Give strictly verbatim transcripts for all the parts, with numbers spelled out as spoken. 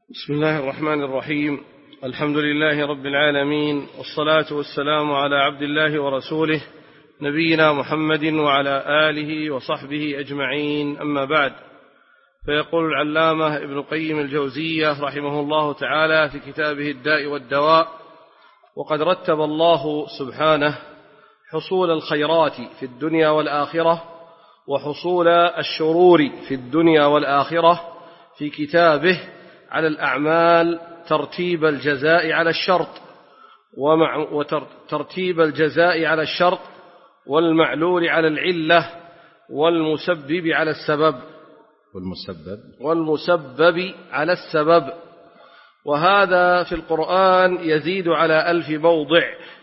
بسم الله الرحمن الرحيم. الحمد لله رب العالمين، والصلاة والسلام على عبد الله ورسوله نبينا محمد وعلى آله وصحبه أجمعين، أما بعد. فيقول العلامة ابن قيم الجوزية رحمه الله تعالى في كتابه الداء والدواء: وقد رتب الله سبحانه حصول الخيرات في الدنيا والآخرة وحصول الشرور في الدنيا والآخرة في كتابه على الأعمال ترتيب الجزاء على الشرط وترتيب الجزاء على الشرط والمعلول على العلة والمسبب على السبب والمسبب والمسبب على السبب. وهذا في القرآن يزيد على ألف موضع،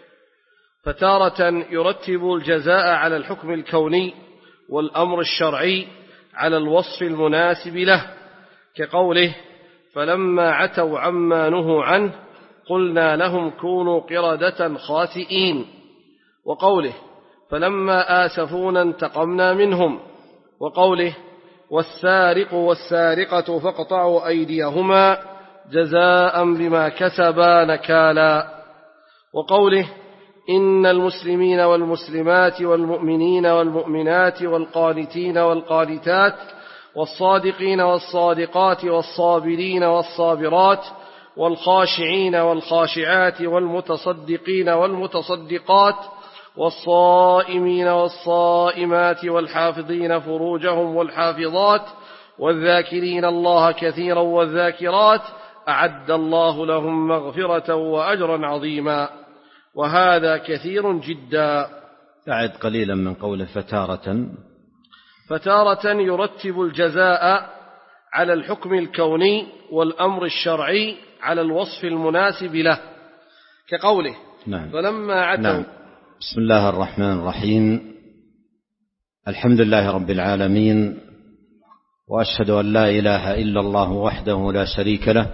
فتارة يرتب الجزاء على الحكم الكوني والأمر الشرعي على الوصف المناسب له، كقوله: فلما عتوا عما نهوا عنه قلنا لهم كونوا قردة خاسئين، وقوله: فلما آسفونا انتقمنا منهم، وقوله: والسارق والسارقة فاقطعوا أيديهما جزاء بما كسبا نكالا، وقوله: إن المسلمين والمسلمات والمؤمنين والمؤمنات والقانتين والقانتات والصادقين والصادقات والصابرين والصابرات والخاشعين والخاشعات والمتصدقين والمتصدقات والصائمين والصائمات والحافظين فروجهم والحافظات والذاكرين الله كثيرا والذاكرات أعد الله لهم مغفرة وأجرا عظيما. وهذا كثير جدا. أعد قليلا من قوله فتارة. فتارة يرتب الجزاء على الحكم الكوني والأمر الشرعي على الوصف المناسب له، كقوله: نعم. فلما عتوا. نعم. بسم الله الرحمن الرحيم. الحمد لله رب العالمين، وأشهد أن لا إله إلا الله وحده لا شريك له،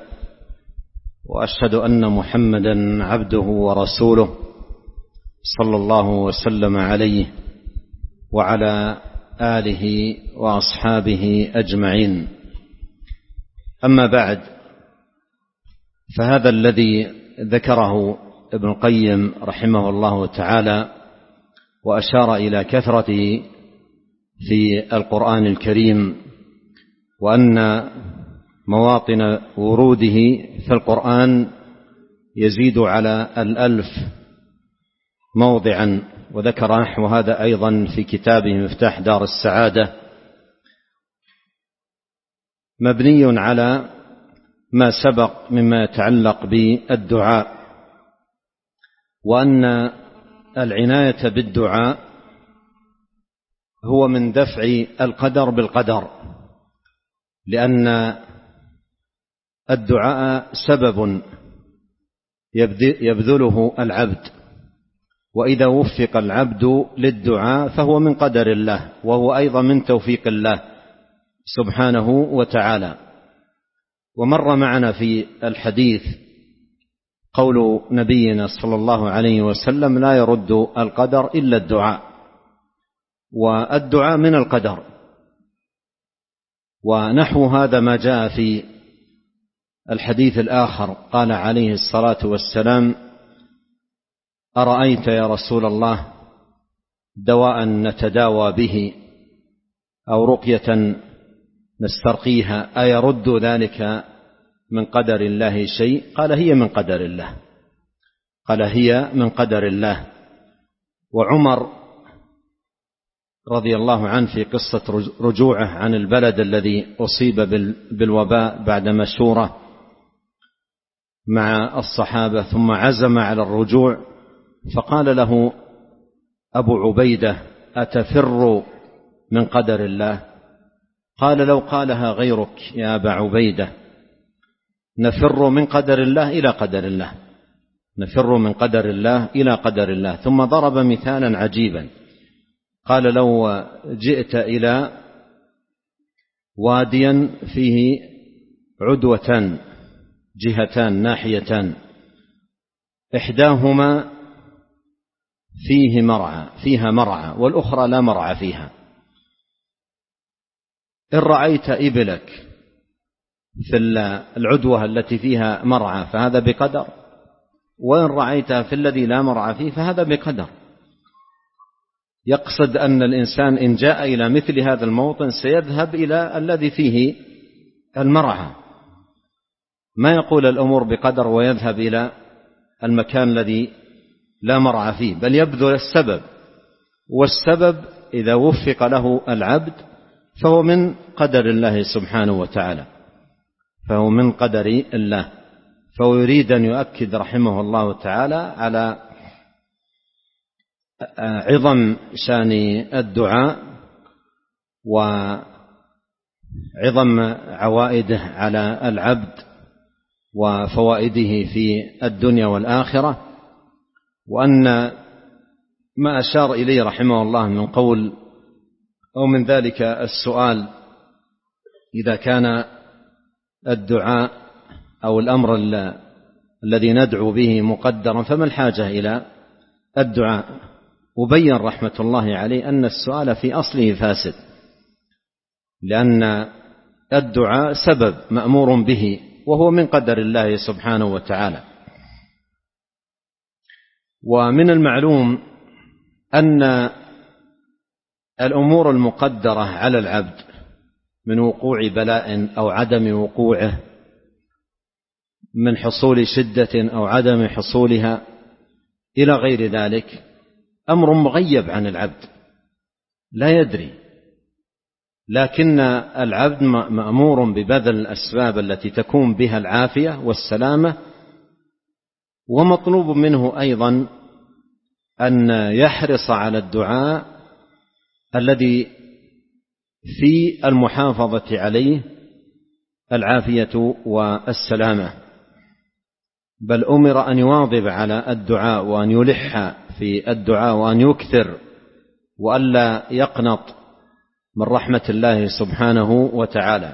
وأشهد أن محمدا عبده ورسوله صلى الله وسلم عليه وعلى آله وأصحابه أجمعين. أما بعد، فهذا الذي ذكره ابن القيم رحمه الله تعالى وأشار إلى كثرته في القرآن الكريم، وأن مواطن وروده في القرآن يزيد على الألف موضعا، وذكر نحو هذا أيضا في كتابه مفتاح دار السعادة، مبني على ما سبق مما يتعلق بالدعاء، وأن العناية بالدعاء هو من دفع القدر بالقدر، لأن الدعاء سبب يبذله العبد، وإذا وفق العبد للدعاء فهو من قدر الله، وهو أيضا من توفيق الله سبحانه وتعالى. ومر معنا في الحديث قول نبينا صلى الله عليه وسلم: لا يرد القدر إلا الدعاء، والدعاء من القدر. ونحو هذا ما جاء في الحديث الآخر، قال عليه الصلاة والسلام: أرأيت يا رسول الله دواء نتداوى به أو رقية نسترقيها أيرد ذلك من قدر الله شيء؟ قال: هي من قدر الله. قال: هي من قدر الله. وعمر رضي الله عنه في قصة رجوعه عن البلد الذي أصيب بالوباء بعد مشورة مع الصحابة، ثم عزم على الرجوع، فقال له أبو عبيدة: أتفر من قدر الله؟ قال: لو قالها غيرك يا أبا عبيدة، نفر من قدر الله إلى قدر الله، نفر من قدر الله إلى قدر الله. ثم ضرب مثالا عجيبا، قال: لو جئت إلى واديا فيه عدوتان جهتان ناحيتان، إحداهما فيه مرعى فيها مرعى والأخرى لا مرعى فيها، إن رأيت إبلك في العدوة التي فيها مرعى فهذا بقدر، وإن رعيتها في الذي لا مرعى فيه فهذا بقدر. يقصد أن الإنسان إن جاء إلى مثل هذا الموطن سيذهب إلى الذي فيه المرعى، ما يقول الأمور بقدر ويذهب إلى المكان الذي لا مرعى فيه، بل يبذل السبب، والسبب إذا وفق له العبد فهو من قدر الله سبحانه وتعالى، فهو من قدر الله. فهو يريد أن يؤكد رحمه الله تعالى على عظم شان الدعاء وعظم عوائده على العبد وفوائده في الدنيا والآخرة، وأن ما أشار إليه رحمه الله من قول أو من ذلك السؤال إذا كان الدعاء أو الأمر الذي ندعو به مقدرا فما الحاجة إلى الدعاء. وبين رحمة الله عليه أن السؤال في أصله فاسد، لأن الدعاء سبب مأمور به وهو من قدر الله سبحانه وتعالى. ومن المعلوم أن الأمور المقدرة على العبد من وقوع بلاء أو عدم وقوعه، من حصول شدة أو عدم حصولها إلى غير ذلك، أمر مغيب عن العبد لا يدري، لكن العبد مأمور ببذل الأسباب التي تكون بها العافية والسلامة، ومطلوب منه أيضا أن يحرص على الدعاء الذي في المحافظة عليه العافية والسلامة، بل أمر أن يواظب على الدعاء وأن يلح في الدعاء وأن يكثر وألا يقنط من رحمة الله سبحانه وتعالى.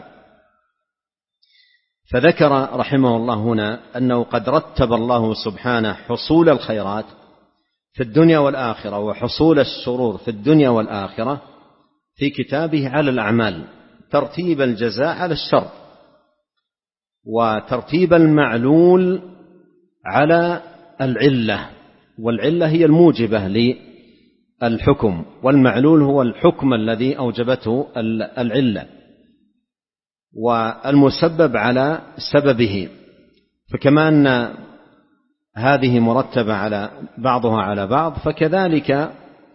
فذكر رحمه الله هنا أنه قد رتب الله سبحانه حصول الخيرات في الدنيا والآخرة وحصول الشرور في الدنيا والآخرة في كتابه على الأعمال، ترتيب الجزاء على الشر، وترتيب المعلول على العلة، والعلة هي الموجبة للحكم، والمعلول هو الحكم الذي أوجبته العلة، والمسبب على سببه. فكما أن هذه مرتبة على بعضها على بعض، فكذلك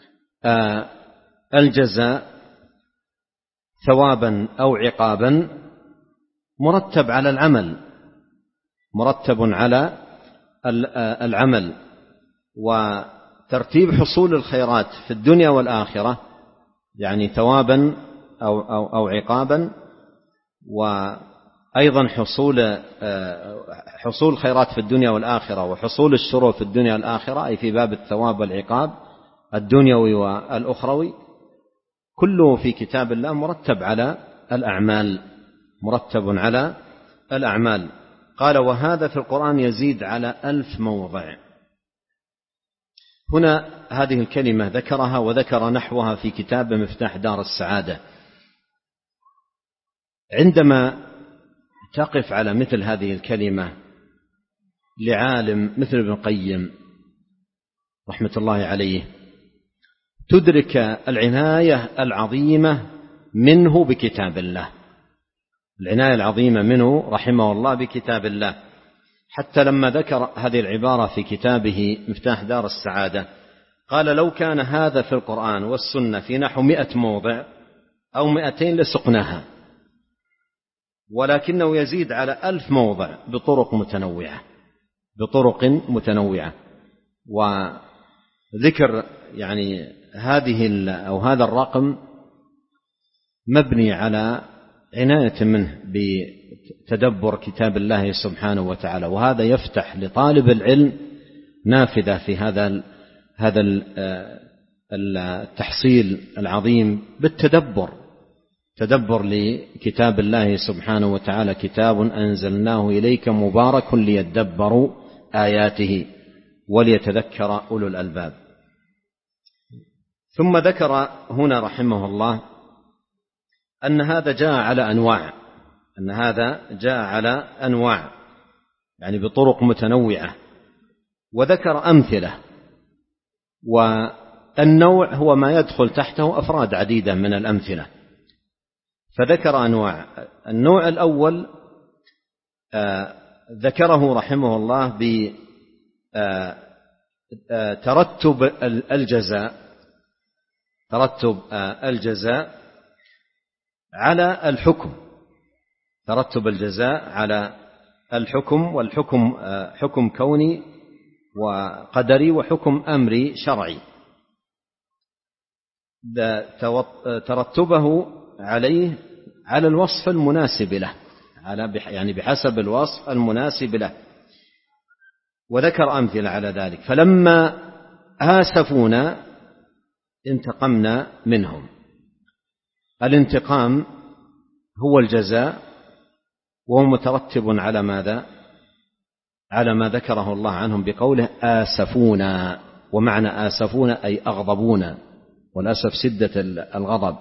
الجزاء ثوابا أو عقابا مرتب على العمل، مرتب على العمل. وترتيب حصول الخيرات في الدنيا والآخرة يعني ثوابا أو, أو, أو عقابا، وأيضا حصول حصول خيرات في الدنيا والآخرة وحصول الشرور في الدنيا والآخرة، أي في باب الثواب والعقاب الدنيوي والأخروي، كله في كتاب الله مرتب على الأعمال، مرتب على الأعمال. قال وهذا في القرآن يزيد على ألف موضع. هنا هذه الكلمة ذكرها وذكر نحوها في كتاب مفتاح دار السعادة. عندما تقف على مثل هذه الكلمة لعالم مثل ابن القيم رحمة الله عليه، تدرك العناية العظيمة منه بكتاب الله، العناية العظيمة منه رحمه الله بكتاب الله، حتى لما ذكر هذه العبارة في كتابه مفتاح دار السعادة قال لو كان هذا في القرآن والسنة في نحو مئة موضع أو مئتين لسقناها، ولكنه يزيد على ألف موضع بطرق متنوعة بطرق متنوعة. وذكر يعني هذه أو هذا الرقم مبني على عناية منه بتدبر كتاب الله سبحانه وتعالى، وهذا يفتح لطالب العلم نافذة في هذا هذا التحصيل العظيم بالتدبر، تدبر لكتاب الله سبحانه وتعالى، كتاب أنزلناه إليك مبارك ليدبروا آياته وليتذكر أولو الألباب. ثم ذكر هنا رحمه الله أن هذا جاء على أنواع، أن هذا جاء على أنواع يعني بطرق متنوعة، وذكر أمثلة. والنوع هو ما يدخل تحته أفراد عديدة من الأمثلة، فذكر أنواع. النوع الأول آه ذكره رحمه الله بترتب الجزاء ترتب الجزاء على الحكم ترتب الجزاء على الحكم، والحكم حكم كوني وقدري وحكم أمري شرعي. ترتبه عليه على الوصف المناسب له، على يعني بحسب الوصف المناسب له، وذكر أمثلة على ذلك. فلما آسفونا انتقمنا منهم. الانتقام هو الجزاء، وهو مترتب على ماذا؟ على ما ذكره الله عنهم بقوله آسفونا. ومعنى آسفونا أي أغضبونا، والأسف سدة الغضب.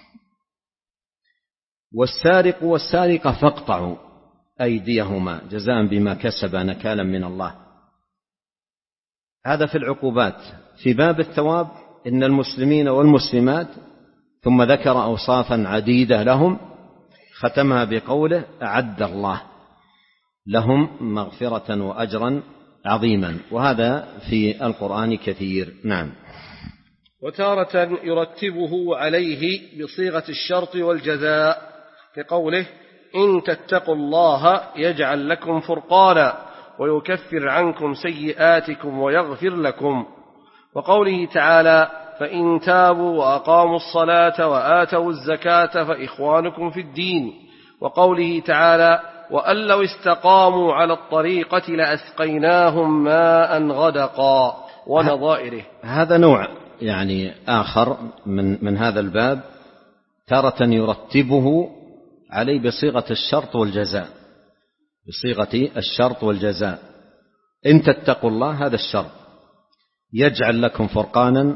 والسارق والسارقة فاقطعوا أيديهما جزاء بما كسبا نكالا من الله. هذا في العقوبات. في باب الثواب إن المسلمين والمسلمات، ثم ذكر أوصافا عديدة لهم، ختمها بقوله أعد الله لهم مغفرة وأجرا عظيما. وهذا في القرآن كثير. نعم. وتارة يرتبه عليه بصيغة الشرط والجزاء كقوله إن تتقوا الله يجعل لكم فرقانا ويكفر عنكم سيئاتكم ويغفر لكم. وقوله تعالى فإن تابوا وأقاموا الصلاة وآتوا الزكاة فإخوانكم في الدين. وقوله تعالى وأن لو استقاموا على الطريقة لأسقيناهم ماء غدقا ونظائره. هذا نوع يعني آخر من, من هذا الباب، تارة يرتبه عليه بصيغة الشرط والجزاء بصيغة الشرط والجزاء. إن تتقوا الله هذا الشرط، يجعل لكم فرقانا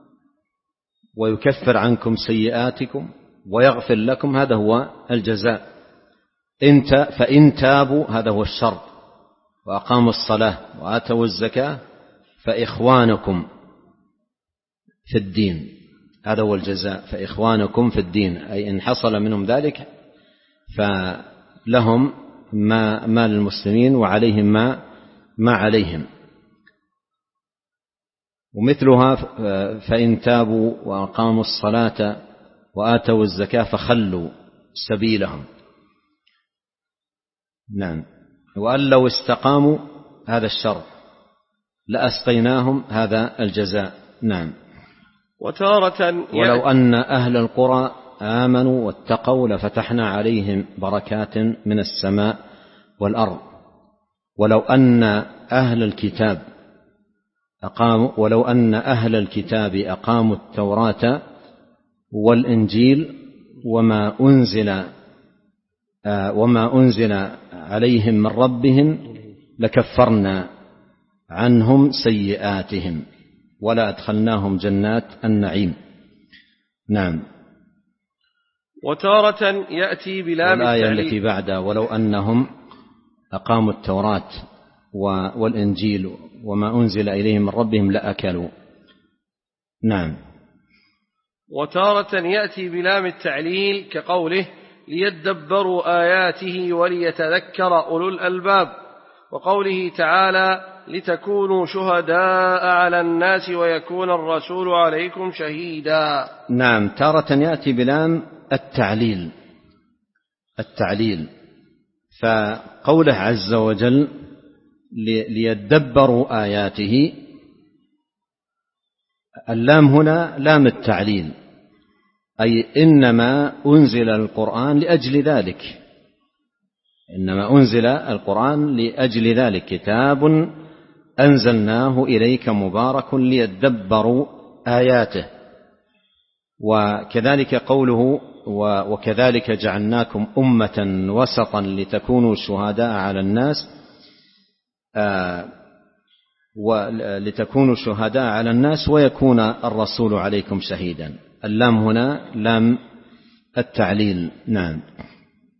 ويكفر عنكم سيئاتكم ويغفر لكم هذا هو الجزاء. انت فإن تابوا هذا هو الشرط، وأقاموا الصلاة وآتوا الزكاة فإخوانكم في الدين هذا هو الجزاء. فإخوانكم في الدين أي إن حصل منهم ذلك فلهم ما, ما للمسلمين وعليهم ما, ما عليهم. ومثلها فإن تابوا وأقاموا الصلاة وآتوا الزكاة فخلوا سبيلهم. نعم. وأن لو استقاموا هذا الشرط لأسقيناهم هذا الجزاء. نعم. وتارة ولو أن أهل القرى آمنوا واتقوا لفتحنا عليهم بركات من السماء والأرض. ولو أن أهل الكتاب أقاموا ولو أن أهل الكتاب أقاموا التوراة والإنجيل وما أنزل وما أنزل عليهم من ربهم لكفرنا عنهم سيئاتهم ولا أدخلناهم جنات النعيم. نعم. وتارة يأتي بلام الآية التعليل التي بعدها ولو أنهم أقاموا التوراة والإنجيل وما أنزل إليهم من ربهم لأكلوا. نعم. وتارة يأتي بلام التعليل كقوله ليدبروا آياته وليتذكر أولو الألباب. وقوله تعالى لتكونوا شهداء على الناس ويكون الرسول عليكم شهيدا. نعم. تارة يأتي بلام التعليل التعليل فقوله عز وجل ليدبروا آياته، اللام هنا لام التعليل، أي إنما أنزل القرآن لأجل ذلك إنما أنزل القرآن لأجل ذلك كتاب أنزلناه إليك مبارك ليدبروا آياته. وكذلك قوله وكذلك جعلناكم أمة وسطا لتكونوا شهداء على الناس ولتكونوا شهداء على الناس ويكون الرسول عليكم شهيدا. اللام هنا لام التعليل. نعم.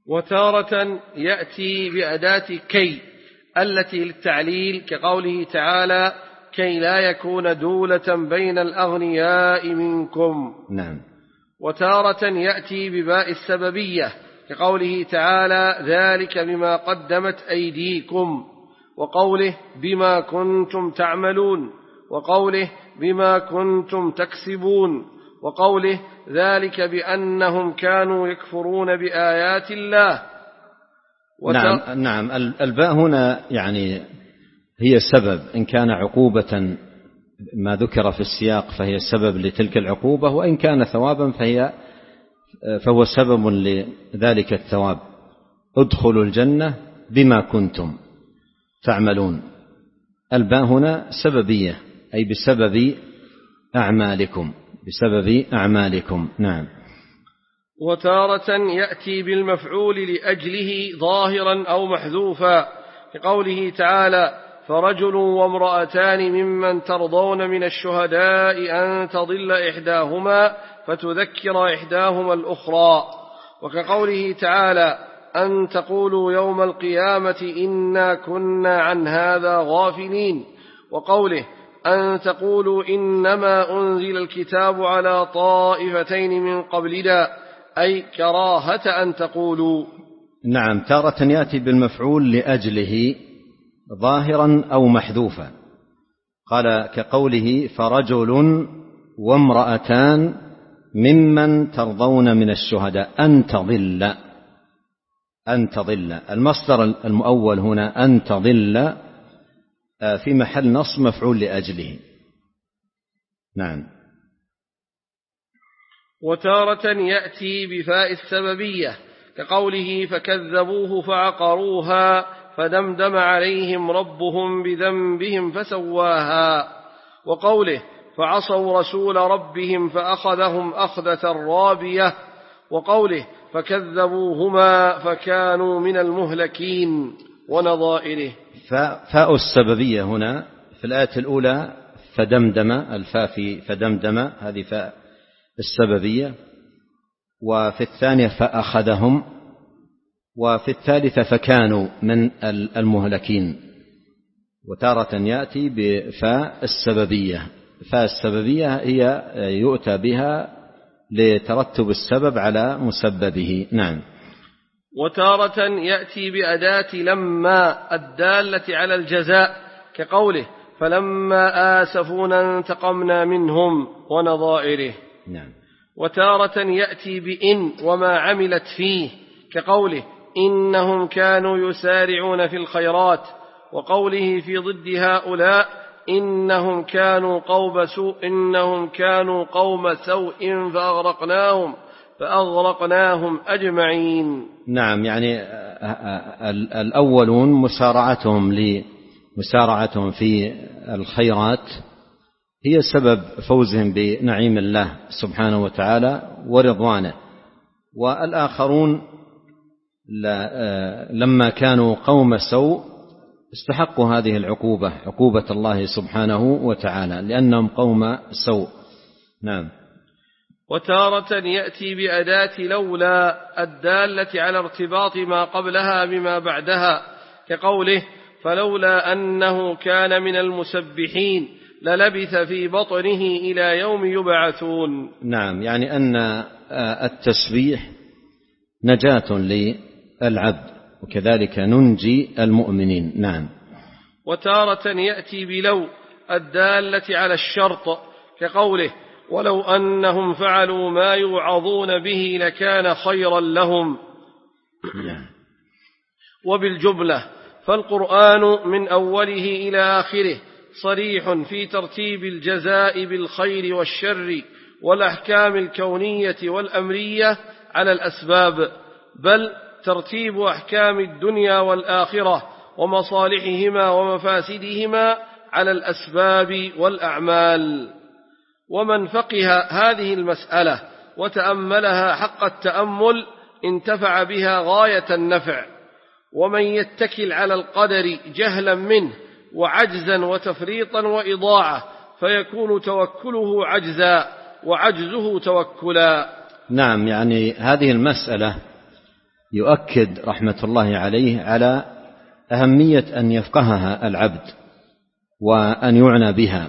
وتارة يأتي بأداة كي التي للتعليل كقوله تعالى كي لا يكون دولة بين الأغنياء منكم. نعم. وتارة يأتي بباء السببية كقوله تعالى ذلك بما قدمت أيديكم، وقوله بما كنتم تعملون، وقوله بما كنتم تكسبون، وقوله ذلك بأنهم كانوا يكفرون بآيات الله. وت... نعم نعم الباء هنا يعني هي السبب، إن كان عقوبة ما ذكر في السياق فهي السبب لتلك العقوبة، وإن كان ثوابا فهي فهو سبب لذلك الثواب. ادخلوا الجنة بما كنتم تعملون. الباء هنا سببية أي بسبب أعمالكم، بسبب أعمالكم. نعم. وتارة يأتي بالمفعول لأجله ظاهرا أو محذوفا كقوله تعالى فرجل وامرأتان ممن ترضون من الشهداء أن تضل إحداهما فتذكر إحداهما الأخرى، وكقوله تعالى أن تقولوا يوم القيامة إنا كنا عن هذا غافلين، وقوله أن تقولوا إنما أنزل الكتاب على طائفتين من قبلنا أي كراهة أن تقولوا. نعم. تارة يأتي بالمفعول لأجله ظاهرا أو محذوفا، قال كقوله فرجل وامرأتان ممن ترضون من الشهداء أن تضل. أن تضل المصدر المؤول هنا أن تضل في محل نصب مفعول لأجله. نعم. وتارة يأتي بفاء السببية كقوله فكذبوه فعقروها فدمدم عليهم ربهم بذنبهم فسواها، وقوله فعصوا رسول ربهم فأخذهم أخذة رابية، وقوله فكذبوهما فكانوا من المهلكين ونظائره. فاء السببية هنا في الآية الأولى فدمدم، الفاء في فدمدم هذه فاء السببية، وفي الثانية فأخذهم، وفي الثالثة فكانوا من المهلكين. وتارة يأتي بفاء السببية. فاء السببية هي يؤتى بها لترتب السبب على مسببه. نعم. وتارة يأتي بأداة لما الدالة على الجزاء كقوله فلما آسفونا انتقمنا منهم ونظائره. نعم. وتارة يأتي بإن وما عملت فيه كقوله إنهم كانوا يسارعون في الخيرات، وقوله في ضد هؤلاء إنهم كانوا قوم سوء إنهم كانوا قوم سوء فأغرقناهم فأغرقناهم أجمعين. نعم. يعني الأولون مسارعتهم لمسارعتهم في الخيرات هي سبب فوزهم بنعيم الله سبحانه وتعالى ورضوانه، والآخرون لما كانوا قوم سوء استحقوا هذه العقوبة، عقوبة الله سبحانه وتعالى، لأنهم قوم سوء. نعم. وتارة يأتي بأداة لولا الدالة على ارتباط ما قبلها بما بعدها كقوله فلولا أنه كان من المسبحين للبث في بطنه إلى يوم يبعثون. نعم. يعني أن التسبيح نجاة للعبد، وكذلك ننجي المؤمنين. نعم. وتارة يأتي بلو الدالة على الشرط كقوله ولو أنهم فعلوا ما يوعظون به لكان خيرا لهم. وبالجملة فالقرآن من أوله إلى آخره صريح في ترتيب الجزاء بالخير والشر والأحكام الكونية والأمرية على الأسباب، بل ترتيب أحكام الدنيا والآخرة ومصالحهما ومفاسدهما على الأسباب والأعمال. ومن فقه هذه المسألة وتأملها حق التأمل انتفع بها غاية النفع، ومن يتكل على القدر جهلا منه وعجزا وتفريطا وإضاعة فيكون توكله عجزا وعجزه توكلا. نعم. يعني هذه المسألة يؤكد رحمة الله عليه على أهمية أن يفقهها العبد وأن يعنى بها،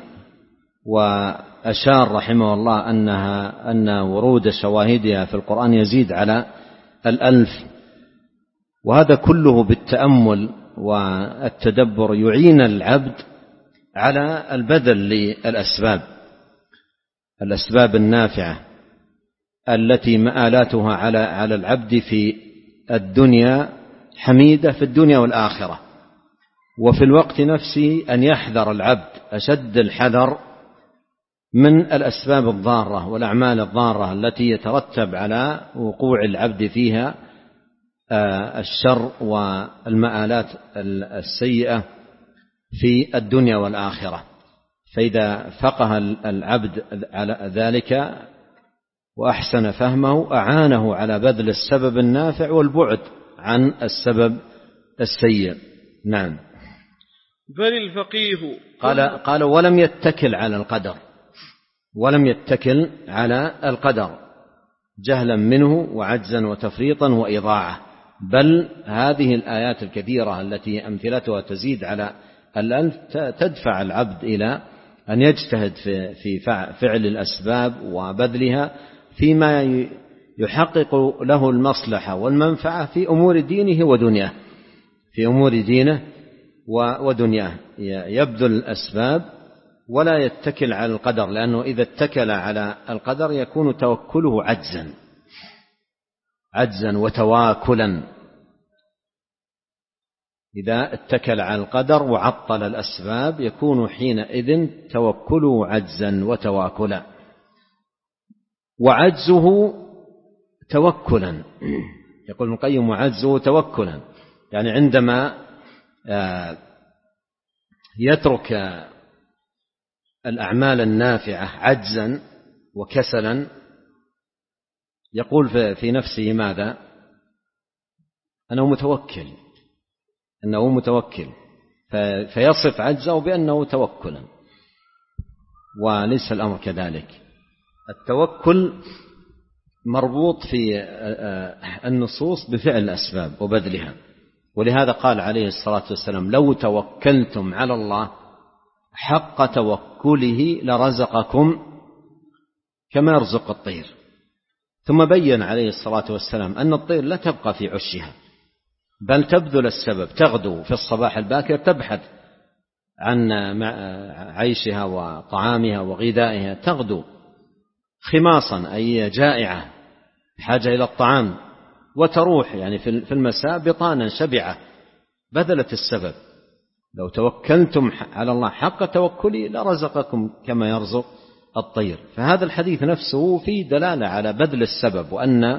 وأشار رحمه الله أنها أن ورود شواهدها في القرآن يزيد على الألف، وهذا كله بالتأمل والتدبر يعين العبد على البذل للأسباب الأسباب النافعة التي مآلاتها على على العبد في الدنيا حميدة في الدنيا والآخرة. وفي الوقت نفسه أن يحذر العبد أشد الحذر من الأسباب الضارة والأعمال الضارة التي يترتب على وقوع العبد فيها الشر والمآلات السيئة في الدنيا والآخرة. فإذا فقه العبد على ذلك وأحسن فهمه أعانه على بذل السبب النافع والبعد عن السبب السيء. نعم. بل الفقيه قال, قال ولم يتكل على القدر ولم يتكل على القدر جهلا منه وعجزا وتفريطا وإضاعة، بل هذه الآيات الكثيرة التي أمثلتها تزيد على الألف تدفع العبد إلى أن يجتهد في فعل الأسباب وبذلها فيما يحقق له المصلحة والمنفعة في أمور دينه ودنياه في أمور دينه ودنياه يبذل الأسباب ولا يتكل على القدر، لأنه إذا اتكل على القدر يكون توكله عجزا عجزا وتواكلا. إذا اتكل على القدر وعطل الأسباب يكون حينئذ توكله عجزا وتواكلا، وعجزه توكلا. يقول ابن القيم وعجزه توكلا، يعني عندما يترك الأعمال النافعة عجزا وكسلا يقول في نفسه ماذا؟ أنه متوكل أنه متوكل فيصف عجزه بأنه توكلا، وليس الأمر كذلك. التوكل مربوط في النصوص بفعل الأسباب وبذلها، ولهذا قال عليه الصلاة والسلام لو توكلتم على الله حق توكله لرزقكم كما يرزق الطير. ثم بين عليه الصلاة والسلام أن الطير لا تبقى في عشها بل تبذل السبب، تغدو في الصباح الباكر تبحث عن عيشها وطعامها وغذائها، تغدو خماصا أي جائعة حاجة إلى الطعام، وتروح يعني في المساء بطانا شبعة، بذلت السبب. لو توكلتم على الله حق توكله لرزقكم كما يرزق الطير. فهذا الحديث نفسه فيه دلالة على بذل السبب، وأن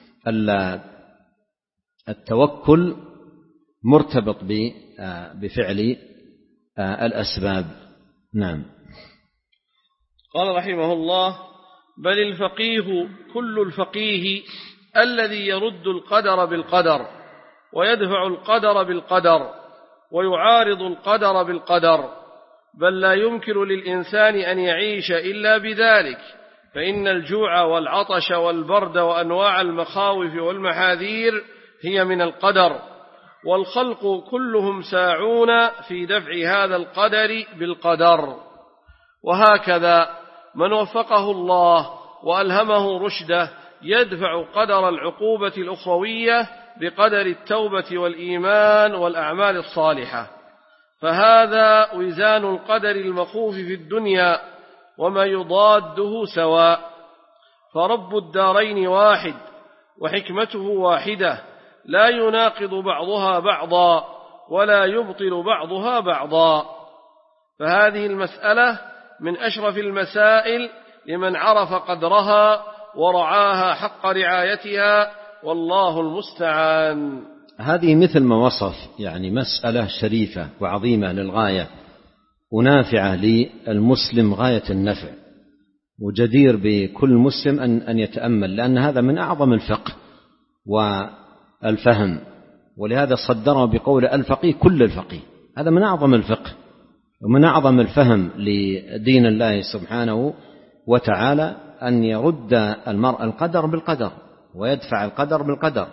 التوكل مرتبط بفعل الأسباب. نعم. قال رحمه الله بل الفقيه كل الفقيه الذي يرد القدر بالقدر ويدفع القدر بالقدر ويعارض القدر بالقدر، بل لا يمكن للإنسان أن يعيش إلا بذلك، فإن الجوع والعطش والبرد وأنواع المخاوف والمحاذير هي من القدر، والخلق كلهم ساعون في دفع هذا القدر بالقدر. وهكذا من وفقه الله وألهمه رشده يدفع قدر العقوبة الأخروية بقدر التوبة والإيمان والأعمال الصالحة، فهذا وزان القدر المخوف في الدنيا وما يضاده سواء. فرب الدارين واحد وحكمته واحدة لا يناقض بعضها بعضا ولا يبطل بعضها بعضا. فهذه المسألة من أشرف المسائل لمن عرف قدرها ورعاها حق رعايتها، والله المستعان. هذه مثل ما وصف يعني مسألة شريفة وعظيمة للغاية ونافعة للمسلم غاية النفع، وجدير بكل مسلم أن أن يتأمل، لأن هذا من أعظم الفقه والفهم. ولهذا صدره بقول الفقيه كل الفقيه، هذا من أعظم الفقه ومن أعظم الفهم لدين الله سبحانه وتعالى، أن يرد المرء القدر بالقدر ويدفع القدر بالقدر،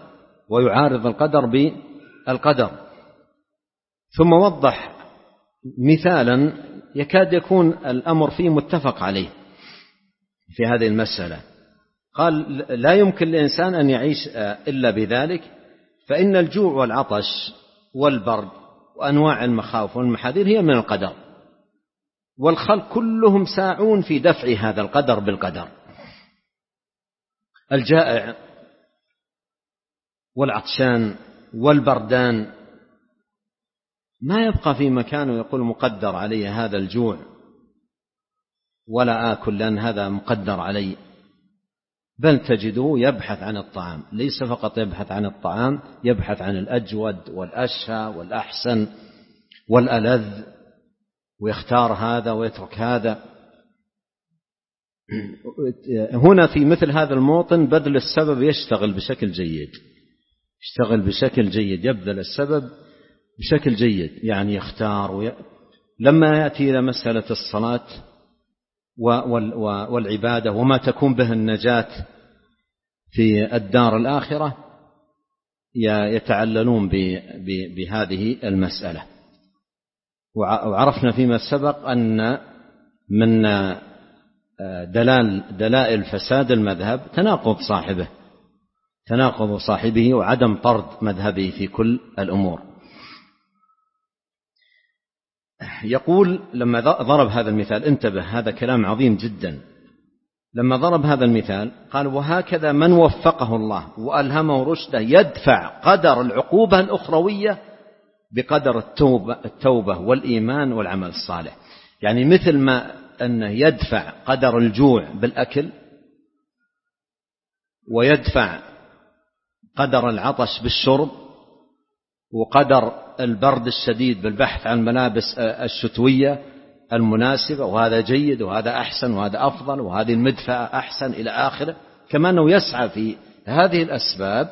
ويعارض القدر بالقدر. ثم وضح مثالا يكاد يكون الأمر فيه متفق عليه في هذه المسألة. قال لا يمكن للإنسان أن يعيش إلا بذلك، فإن الجوع والعطش والبرد وأنواع المخاوف والمحاذير هي من القدر، والخلق كلهم ساعون في دفع هذا القدر بالقدر. الجائع والعطشان والبردان ما يبقى في مكانه يقول مقدر علي هذا الجوع ولا آكل لأن هذا مقدر علي، بل تجده يبحث عن الطعام، ليس فقط يبحث عن الطعام، يبحث عن الأجود والأشهى والأحسن والألذ، ويختار هذا ويترك هذا. هنا في مثل هذا الموطن بذل السبب يشتغل بشكل جيد، يشتغل بشكل جيد، يبذل السبب بشكل جيد، يعني يختار وي... لما يأتي إلى مسألة الصلاة والعبادة وما تكون به النجاة في الدار الآخرة يتعللون بهذه المسألة. وعرفنا فيما سبق أن من دلال دلائل فساد المذهب تناقض صاحبه تناقض صاحبه وعدم طرد مذهبه في كل الأمور. يقول لما ضرب هذا المثال، انتبه هذا كلام عظيم جدا، لما ضرب هذا المثال قال وهكذا من وفقه الله وألهمه رشده يدفع قدر العقوبة الأخروية بقدر التوبة, التوبة والإيمان والعمل الصالح. يعني مثل ما أنه يدفع قدر الجوع بالأكل، ويدفع قدر العطش بالشرب، وقدر البرد الشديد بالبحث عن الملابس الشتوية المناسبة، وهذا جيد وهذا أحسن وهذا أفضل وهذه المدفأة أحسن إلى آخره، كما أنه يسعى في هذه الأسباب،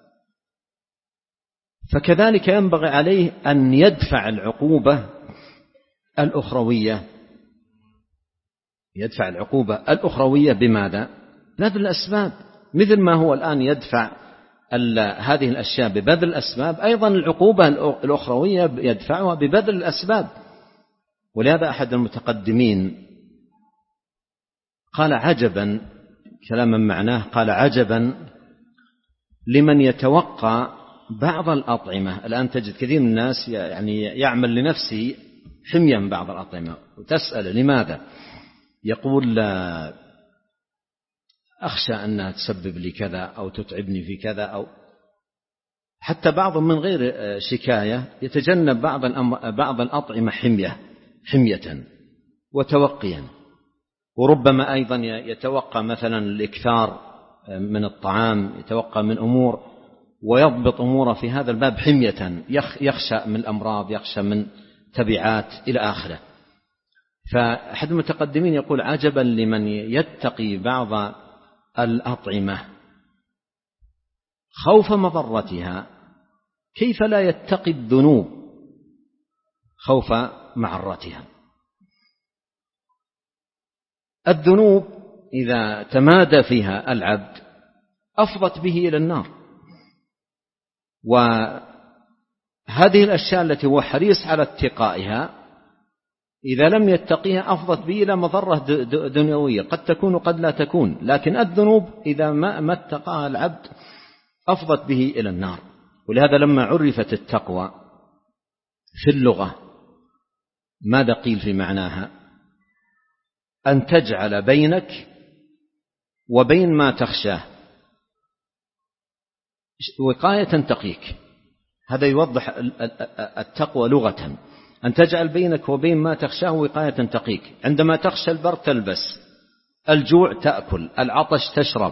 فكذلك ينبغي عليه أن يدفع العقوبة الأخروية يدفع العقوبة الأخروية بماذا؟ ببذل الأسباب. مثل ما هو الآن يدفع هذه الأشياء ببذل الأسباب، أيضا العقوبة الأخروية يدفعها ببذل الأسباب. ولهذا أحد المتقدمين قال عجبا، كلاما معناه، قال عجبا لمن يتوقع بعض الأطعمة. الآن تجد كثير من الناس يعني يعمل لنفسه حمية من بعض الأطعمة، وتسأل لماذا؟ يقول أخشى أنها تسبب لي كذا أو تتعبني في كذا، أو حتى بعض من غير شكاية يتجنب بعض بعض الأطعمة حمية حمية وتوقيا. وربما أيضا يتوقع مثلا الإكثار من الطعام، يتوقع من أمور ويضبط أموره في هذا الباب حمية، يخشى من الأمراض، يخشى من تبعات إلى آخره. فأحد المتقدمين يقول عجبا لمن يتقي بعض الأطعمة خوف مضرتها، كيف لا يتقي الذنوب خوف معرتها؟ الذنوب إذا تمادى فيها العبد أفضت به إلى النار، وهذه الأشياء التي هو حريص على اتقائها إذا لم يتقيها أفضت به إلى مضرة دنيوية، قد تكون وقد لا تكون، لكن الذنوب إذا ما اتقاها العبد أفضت به إلى النار. ولهذا لما عرفت التقوى في اللغة ماذا قيل في معناها؟ أن تجعل بينك وبين ما تخشاه وقاية تقيك. هذا يوضح التقوى لغة، أن تجعل بينك وبين ما تخشاه وقاية تقيك. عندما تخشى البرد تلبس، الجوع تأكل، العطش تشرب،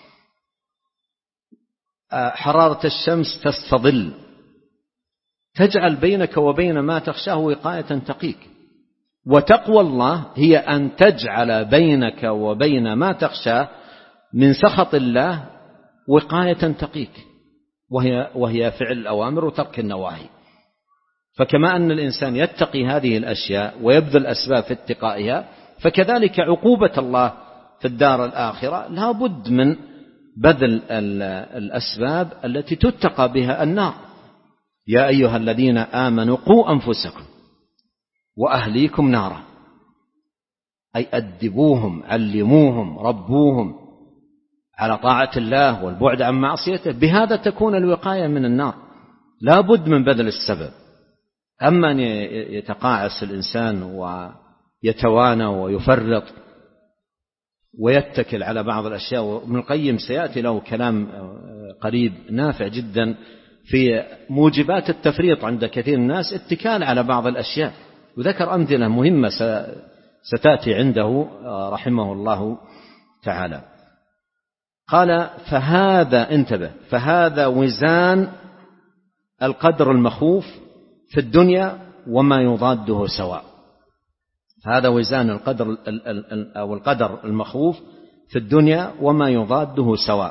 حرارة الشمس تستظل، تجعل بينك وبين ما تخشاه وقاية تقيك. وتقوى الله هي أن تجعل بينك وبين ما تخشاه من سخط الله وقاية تقيك، وهي, وهي فعل الأوامر وترك النواهي. فكما أن الإنسان يتقي هذه الأشياء ويبذل أسباب في اتقائها، فكذلك عقوبة الله في الدار الآخرة لا بد من بذل الأسباب التي تتقى بها النار. يا أيها الذين آمنوا قوا أنفسكم وأهليكم نارا، أي أدبوهم، علموهم، ربوهم على طاعة الله والبعد عن معصيته، بهذا تكون الوقاية من النار. لا بد من بذل السبب. أما أن يتقاعس الإنسان ويتوانى ويفرط ويتكل على بعض الأشياء، وابن القيم سيأتي له كلام قريب نافع جدا في موجبات التفريط عند كثير من الناس، اتكال على بعض الأشياء، وذكر أمثلة مهمة ستأتي عنده رحمه الله تعالى. قال فهذا، انتبه، فهذا وزان القدر المخوف في الدنيا وما يضاده سواء. هذا وزان القدر أو القدر المخوف في الدنيا وما يضاده سواء.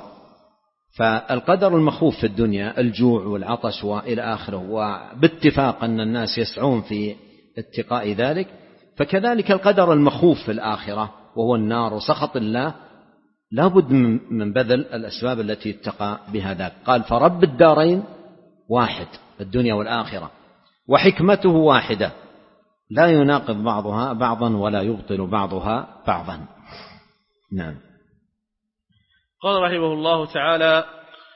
فالقدر المخوف في الدنيا الجوع والعطش وإلى آخره، وباتفاق أن الناس يسعون في اتقاء ذلك، فكذلك القدر المخوف في الآخرة وهو النار وسخط الله لا بد من بذل الأسباب التي اتقى بها ذاك. قال فرب الدارين واحد، الدنيا والآخرة، وحكمته واحدة لا يناقض بعضها بعضا ولا يبطل بعضها بعضا. نعم. قال رحمه الله تعالى: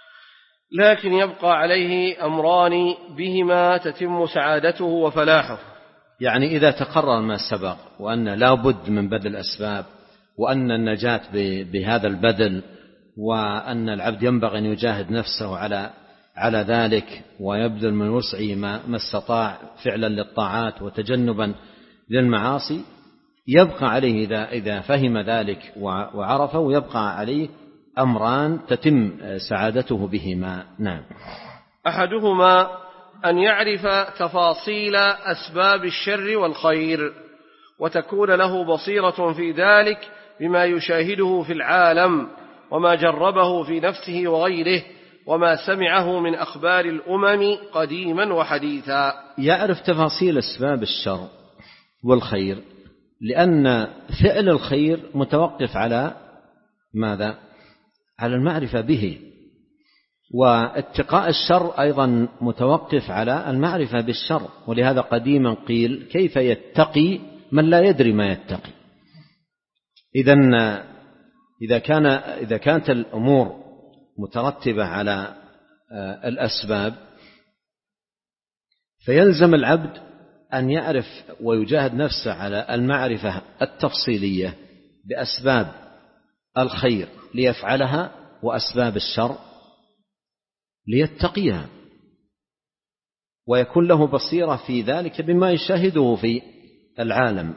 لكن يبقى عليه أمران بهما تتم سعادته وفلاحه. يعني إذا تقرر ما سبق وأن لا بد من بذل الأسباب، وأن النجاة بهذا البذل، وأن العبد ينبغي أن يجاهد نفسه على على ذلك ويبذل من وسعه ما استطاع فعلا للطاعات وتجنبا للمعاصي، يبقى عليه إذا إذا فهم ذلك وعرفه، يبقى عليه أمران تتم سعادته بهما. نعم. أحدهما أن يعرف تفاصيل أسباب الشر والخير، وتكون له بصيرة في ذلك بما يشاهده في العالم وما جربه في نفسه وغيره، وما سمعه من أخبار الأمم قديما وحديثا. يعرف تفاصيل أسباب الشر والخير، لأن فعل الخير متوقف على ماذا؟ على المعرفة به، واتقاء الشر أيضا متوقف على المعرفة بالشر. ولهذا قديما قيل: كيف يتقي من لا يدري ما يتقي؟ إذن إذا كان إذا كانت الأمور مترتبة على الأسباب، فيلزم العبد أن يعرف ويجاهد نفسه على المعرفة التفصيلية بأسباب الخير ليفعلها، وأسباب الشر ليتقيها، ويكون له بصيرة في ذلك بما يشاهده في العالم.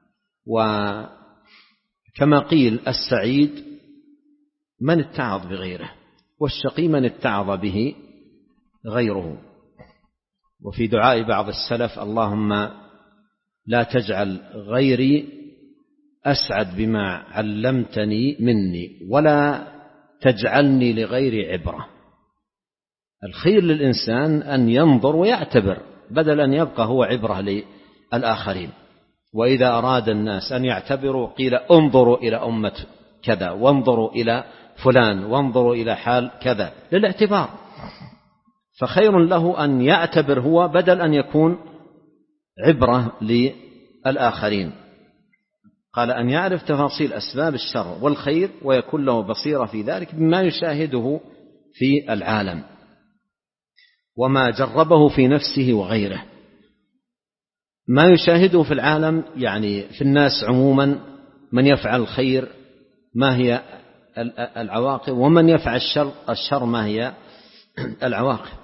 وكما قيل: السعيد من اتعظ بغيره، والشقي من اتعظ به غيره. وفي دعاء بعض السلف: اللهم لا تجعل غيري أسعد بما علمتني مني، ولا تجعلني لغيري عبرة. الخير للإنسان أن ينظر ويعتبر، بدل أن يبقى هو عبرة للآخرين. وإذا أراد الناس أن يعتبروا قيل: انظروا إلى أمة كذا، وانظروا إلى فلان، وانظروا إلى حال كذا، للاعتبار. فخير له أن يعتبر هو بدل أن يكون عبرة للآخرين. قال: أن يعرف تفاصيل أسباب الشر والخير، ويكون له بصيرة في ذلك بما يشاهده في العالم وما جربه في نفسه وغيره. ما يشاهده في العالم يعني في الناس عموما، من يفعل الخير ما هي العواقب، ومن يفعل الشر الشر ما هي العواقب.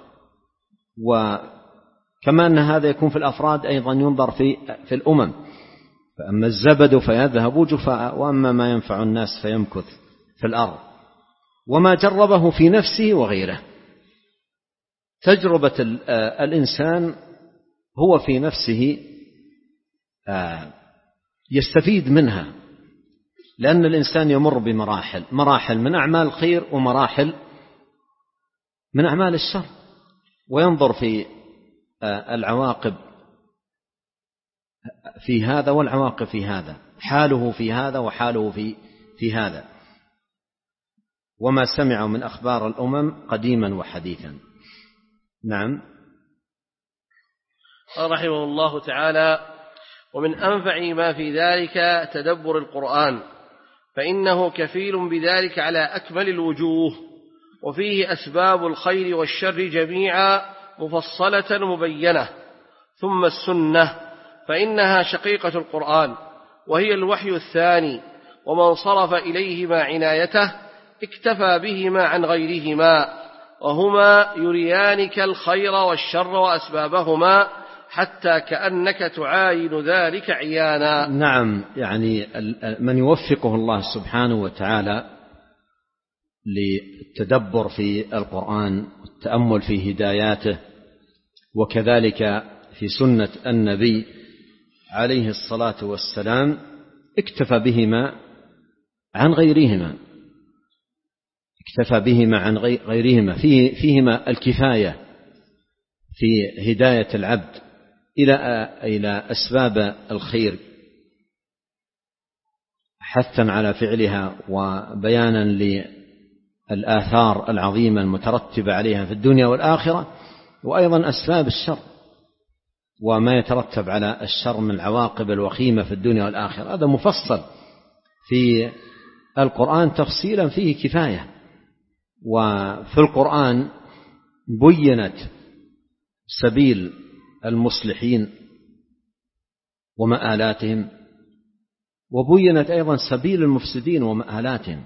وكما أن هذا يكون في الأفراد، أيضا ينظر في في الأمم: فأما الزبد فيذهب جفاء، وأما ما ينفع الناس فيمكث في الأرض. وما جربه في نفسه وغيره. تجربة الإنسان هو في نفسه يستفيد منها، لأن الإنسان يمر بمراحل مراحل من أعمال الخير ومراحل من أعمال الشر، وينظر في العواقب في هذا والعواقب في هذا، حاله في هذا وحاله في في هذا. وما سمعوا من أخبار الأمم قديما وحديثا. نعم. قال رحمه الله تعالى: ومن أنفع ما في ذلك تدبر القرآن، فإنه كفيل بذلك على أكمل الوجوه، وفيه أسباب الخير والشر جميعا مفصلة مبينة. ثم السنة فإنها شقيقة القرآن، وهي الوحي الثاني، ومن صرف إليهما عنايته اكتفى بهما عن غيرهما، وهما يريانك الخير والشر وأسبابهما حتى كأنك تعاين ذلك عيانا. نعم، يعني من يوفقه الله سبحانه وتعالى للتدبر في القرآن والتأمل في هداياته، وكذلك في سنة النبي عليه الصلاة والسلام، اكتفى بهما عن غيرهما اكتفى بهما عن غيرهما فيه فيهما الكفاية في هداية العبد إلى إلى أسباب الخير، حثا على فعلها وبيانا للآثار العظيمة المترتبة عليها في الدنيا والآخرة، وأيضا أسباب الشر وما يترتب على الشر من العواقب الوخيمة في الدنيا والآخرة. هذا مفصل في القرآن تفصيلا فيه كفاية. وفي القرآن بينت سبيل المصلحين ومآلاتهم، وبينت أيضا سبيل المفسدين ومآلاتهم،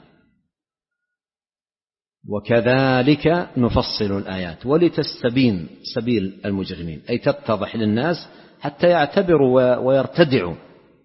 وكذلك نفصل الآيات ولتستبين سبيل المجرمين، أي تتضح للناس حتى يعتبروا ويرتدعوا.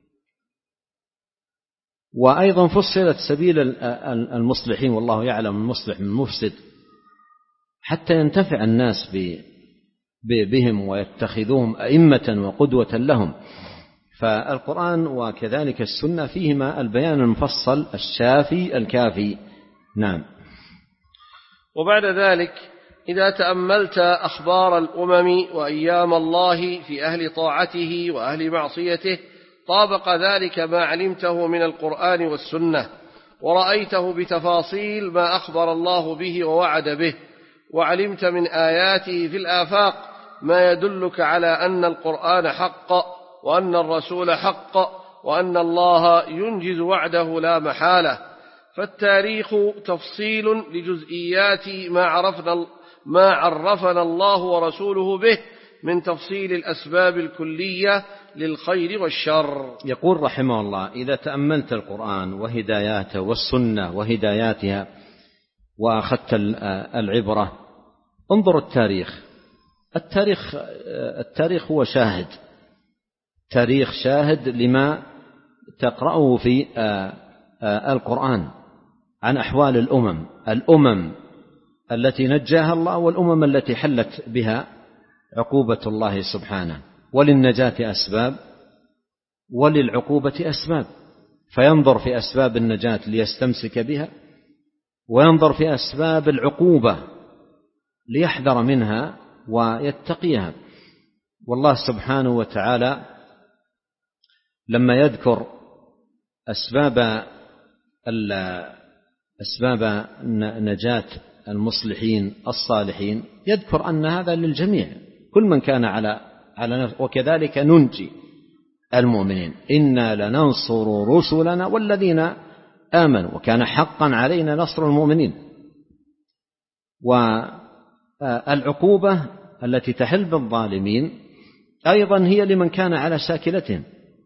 وأيضا فصلت سبيل المصلحين، والله يعلم المصلح من المفسد، حتى ينتفع الناس بهم ويتخذوهم أئمة وقدوة لهم. فالقرآن وكذلك السنة فيهما البيان المفصل الشافي الكافي. نعم. وبعد ذلك إذا تأملت أخبار الأمم وأيام الله في أهل طاعته وأهل معصيته، طابق ذلك ما علمته من القرآن والسنة، ورأيته بتفاصيل ما أخبر الله به ووعد به، وعلمت من آياته في الآفاق ما يدلك على أن القرآن حق، وأن الرسول حق، وأن الله ينجز وعده لا محالة. فالتاريخ تفصيل لجزئيات ما عرفنا ما عرفنا الله ورسوله به من تفصيل الأسباب الكلية للخير والشر. يقول رحمه الله: إذا تأملت القرآن وهداياته والسنة وهداياتها وأخذت العبرة، انظر التاريخ. التاريخ التاريخ هو شاهد، تاريخ شاهد لما تقرأه في القرآن عن أحوال الأمم الأمم التي نجاها الله، والأمم التي حلت بها عقوبة الله سبحانه. وللنجاة أسباب وللعقوبة أسباب، فينظر في أسباب النجاة ليستمسك بها، وينظر في أسباب العقوبة ليحذر منها ويتقيها. والله سبحانه وتعالى لما يذكر أسباب أسباب نجاة المصلحين الصالحين، يذكر أن هذا للجميع، كل من كان على على نفسه، وكذلك ننجي المؤمنين، إنا لننصر رسلنا والذين آمنوا وكان حقا علينا نصر المؤمنين. والعقوبة التي تحل بالظالمين أيضا هي لمن كان على شاكلتهم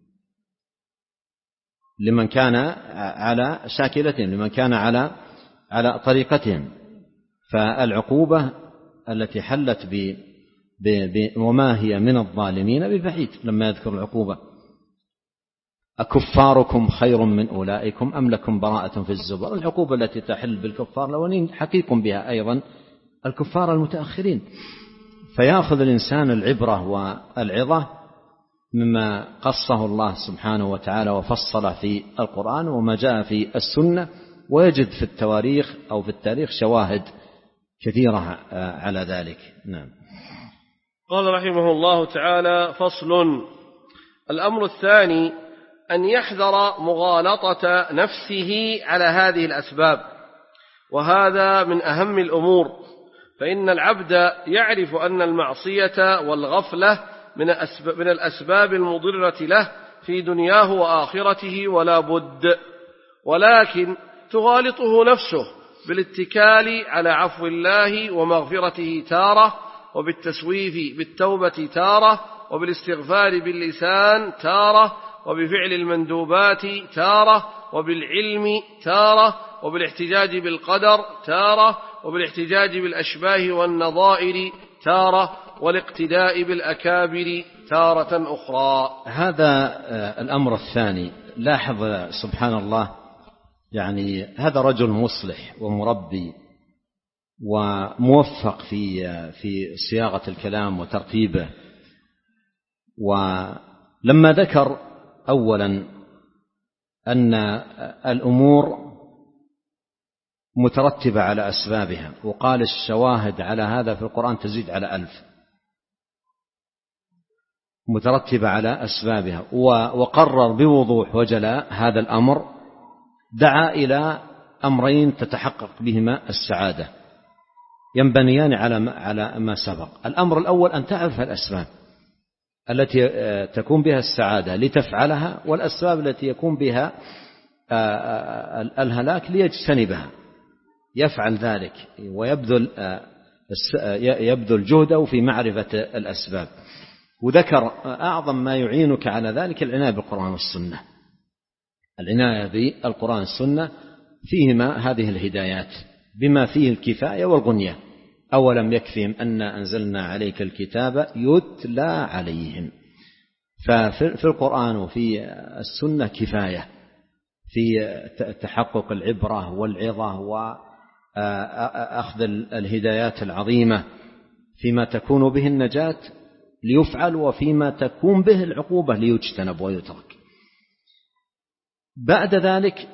لمن كان على شاكلتهم لمن كان على على طريقتهم. فالعقوبة التي حلت ب وما هي من الظالمين ببعيد. لما يذكر العقوبة: أكفاركم خير من أولئكم أم لكم براءة في الزبر. العقوبة التي تحل بالكفار لو حقيق بها أيضا الكفار المتأخرين. فيأخذ الإنسان العبرة والعظة مما قصه الله سبحانه وتعالى وفصل في القرآن وما جاء في السنة، ويجد في التواريخ أو في التاريخ شواهد كثيرة على ذلك. نعم. قال رحمه الله تعالى: فصل. الأمر الثاني أن يحذر مغالطة نفسه على هذه الأسباب، وهذا من أهم الأمور، فإن العبد يعرف أن المعصية والغفلة من الأسباب المضرة له في دنياه وآخرته ولا بد، ولكن تغالطه نفسه بالاتكال على عفو الله ومغفرته تارة، وبالتسويف بالتوبة تارة، وبالاستغفار باللسان تارة، وبفعل المندوبات تارة، وبالعلم تارة، وبالاحتجاج بالقدر تارة، وبالاحتجاج بالأشباه والنظائر تارة، والاقتداء بالأكابر تارة أخرى. هذا الأمر الثاني. لاحظ سبحان الله، يعني هذا رجل مصلح ومربي وموفق في في صياغة الكلام وترتيبه، ولما ذكر أولا أن الأمور مترتبة على أسبابها، وقال الشواهد على هذا في القرآن تزيد على ألف، مترتبة على أسبابها، وقرر بوضوح وجلاء هذا الأمر، دعا إلى أمرين تتحقق بهما السعادة ينبنيان على على ما سبق. الأمر الأول أن تعرف الأسباب التي تكون بها السعادة لتفعلها، والأسباب التي يكون بها الهلاك ليجتنبها، يفعل ذلك ويبذل يبذل جهده في معرفة الأسباب. وذكر أعظم ما يعينك على ذلك العناية بالقرآن والسنة، العناية بالقرآن والسنة فيهما هذه الهدايات بما فيه الكفاية والغنية. أولم يكفهم أن أنزلنا عليك الكتاب يتلى عليهم، ففي القرآن وفي السنة كفاية في تحقق العبرة والعظة وأخذ الهدايات العظيمة فيما تكون به النجاة ليفعل، وفيما تكون به العقوبة ليجتنب ويترك. بعد ذلك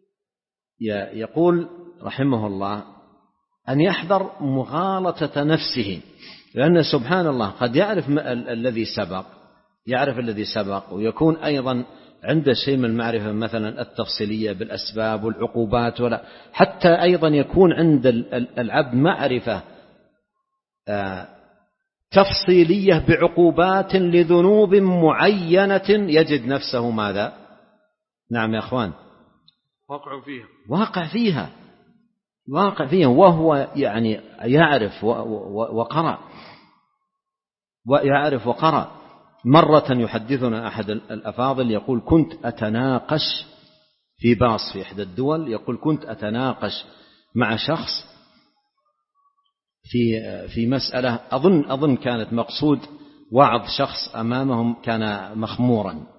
يقول رحمه الله أن يحذر مغالطة نفسه، لأن سبحان الله قد يعرف الذي سبق يعرف الذي سبق ويكون أيضا عنده شيء من المعرفة مثلا التفصيلية بالأسباب والعقوبات، ولا حتى أيضا يكون عند العبد معرفة تفصيلية بعقوبات لذنوب معينة، يجد نفسه ماذا؟ نعم يا أخوان، واقع فيها واقع فيها واقع فيها وهو يعني يعرف وقرأ ويعرف وقرأ. مرة يحدثنا أحد الأفاضل يقول كنت أتناقش في باص في إحدى الدول، يقول كنت أتناقش مع شخص في في مسألة أظن أظن كانت مقصود وعظ شخص أمامهم كان مخمورا،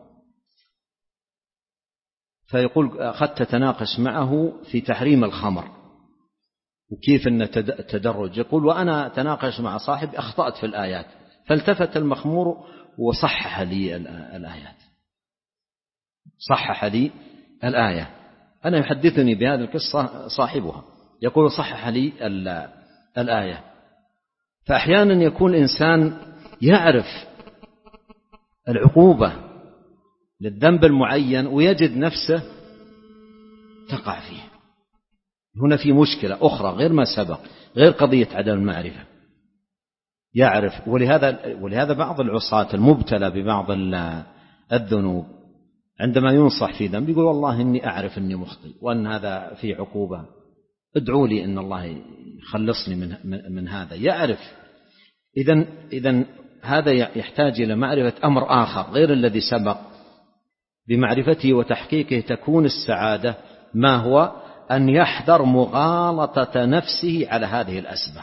فيقول أخذت تناقش معه في تحريم الخمر وكيف أن تدرج. يقول وأنا تناقش مع صاحب أخطأت في الآيات، فالتفت المخمور وصحح لي الآيات، صحح لي الآية. أنا يحدثني بهذه القصة صاحبها يقول صحح لي الآية. فأحيانا يكون إنسان يعرف العقوبة للذنب المعين ويجد نفسه تقع فيه. هنا في مشكلة أخرى غير ما سبق، غير قضية عدم المعرفة. يعرف، ولهذا ولهذا بعض العصاة المبتلى ببعض الذنوب عندما ينصح في ذنب يقول والله إني أعرف إني مخطئ وأن هذا في عقوبة، ادعوا لي إن الله يخلصني من من هذا. يعرف. إذن إذن هذا يحتاج إلى معرفة أمر آخر غير الذي سبق. بمعرفته وتحقيقه تكون السعادة. ما هو؟ أن يحذر مغالطة نفسه على هذه الأسباب.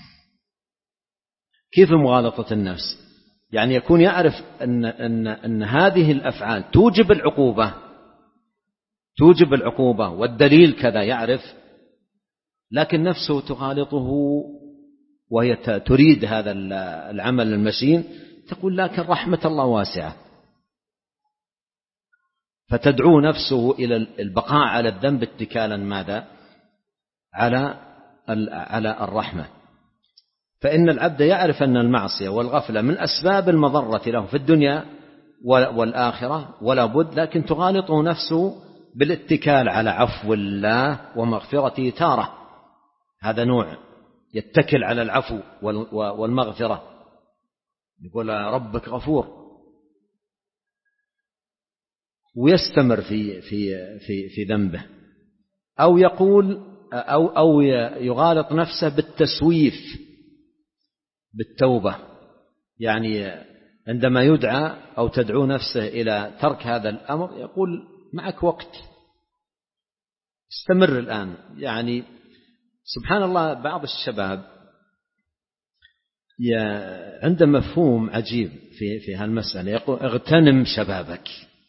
كيف مغالطة النفس؟ يعني يكون يعرف أن, أن, أن هذه الأفعال توجب العقوبة توجب العقوبة والدليل كذا يعرف، لكن نفسه تغالطه وهي تريد هذا العمل المشين، تقول لكن رحمة الله واسعة، فتدعو نفسه إلى البقاء على الذنب اتكالا ماذا؟ على على الرحمة. فإن العبد يعرف أن المعصية والغفلة من أسباب المضرة له في الدنيا والآخرة ولا بد، لكن تغالطه نفسه بالاتكال على عفو الله ومغفرته تارة، هذا نوع يتكل على العفو والمغفرة، يقول ربك غفور ويستمر في في في في ذنبه، أو يقول أو أو يغالط نفسه بالتسويف بالتوبة، يعني عندما يدعى أو تدعو نفسه إلى ترك هذا الأمر يقول معك وقت، استمر الآن. يعني سبحان الله بعض الشباب عنده مفهوم عجيب في في هالمسألة، يقول اغتنم شبابك.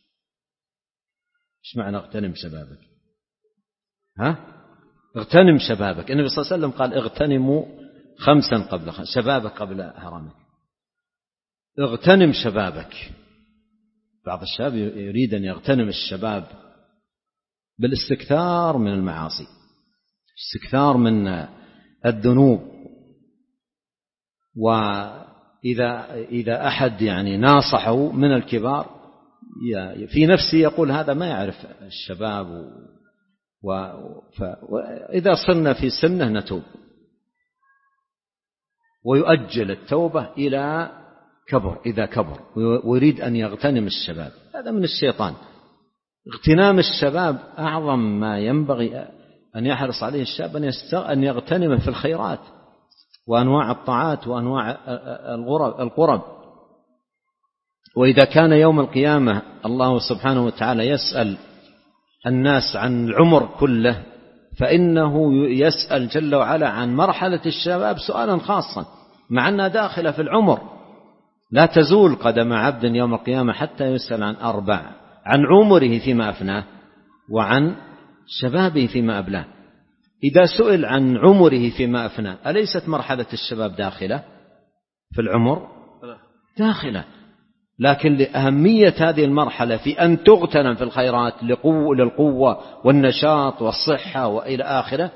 ايش معنى اغتنم شبابك؟ ها اغتنم شبابك. النبي صلى الله عليه وسلم قال اغتنموا خمسا قبل خمس، شبابك قبل هرمك. اغتنم شبابك. بعض الشباب يريد أن يغتنم الشباب بالاستكثار من المعاصي، استكثار من الذنوب. وإذا إذا أحد يعني ناصحه من الكبار في نفسه يقول هذا ما يعرف الشباب، وإذا صرنا في سنه نتوب، ويؤجل التوبة إلى كبر إذا كبر، ويريد أن يغتنم الشباب. هذا من الشيطان. اغتنام الشباب أعظم ما ينبغي أن يحرص عليه الشاب، أن يغتنم في الخيرات وأنواع الطاعات وأنواع القرب. وإذا كان يوم القيامة الله سبحانه وتعالى يسأل الناس عن العمر كله، فإنه يسأل جل وعلا عن مرحلة الشباب سؤالا خاصا، مع أنها داخلة في العمر. لا تزول قدم عبد يوم القيامة حتى يسأل عن أربع: عن عمره فيما أفناه، وعن شبابه فيما أبلاه. إذا سئل عن عمره فيما أفناه، أليست مرحلة الشباب داخلة في العمر؟ داخلة، لكن لأهمية هذه المرحلة في أن تغتنم في الخيرات للقوة والنشاط والصحة وإلى آخره،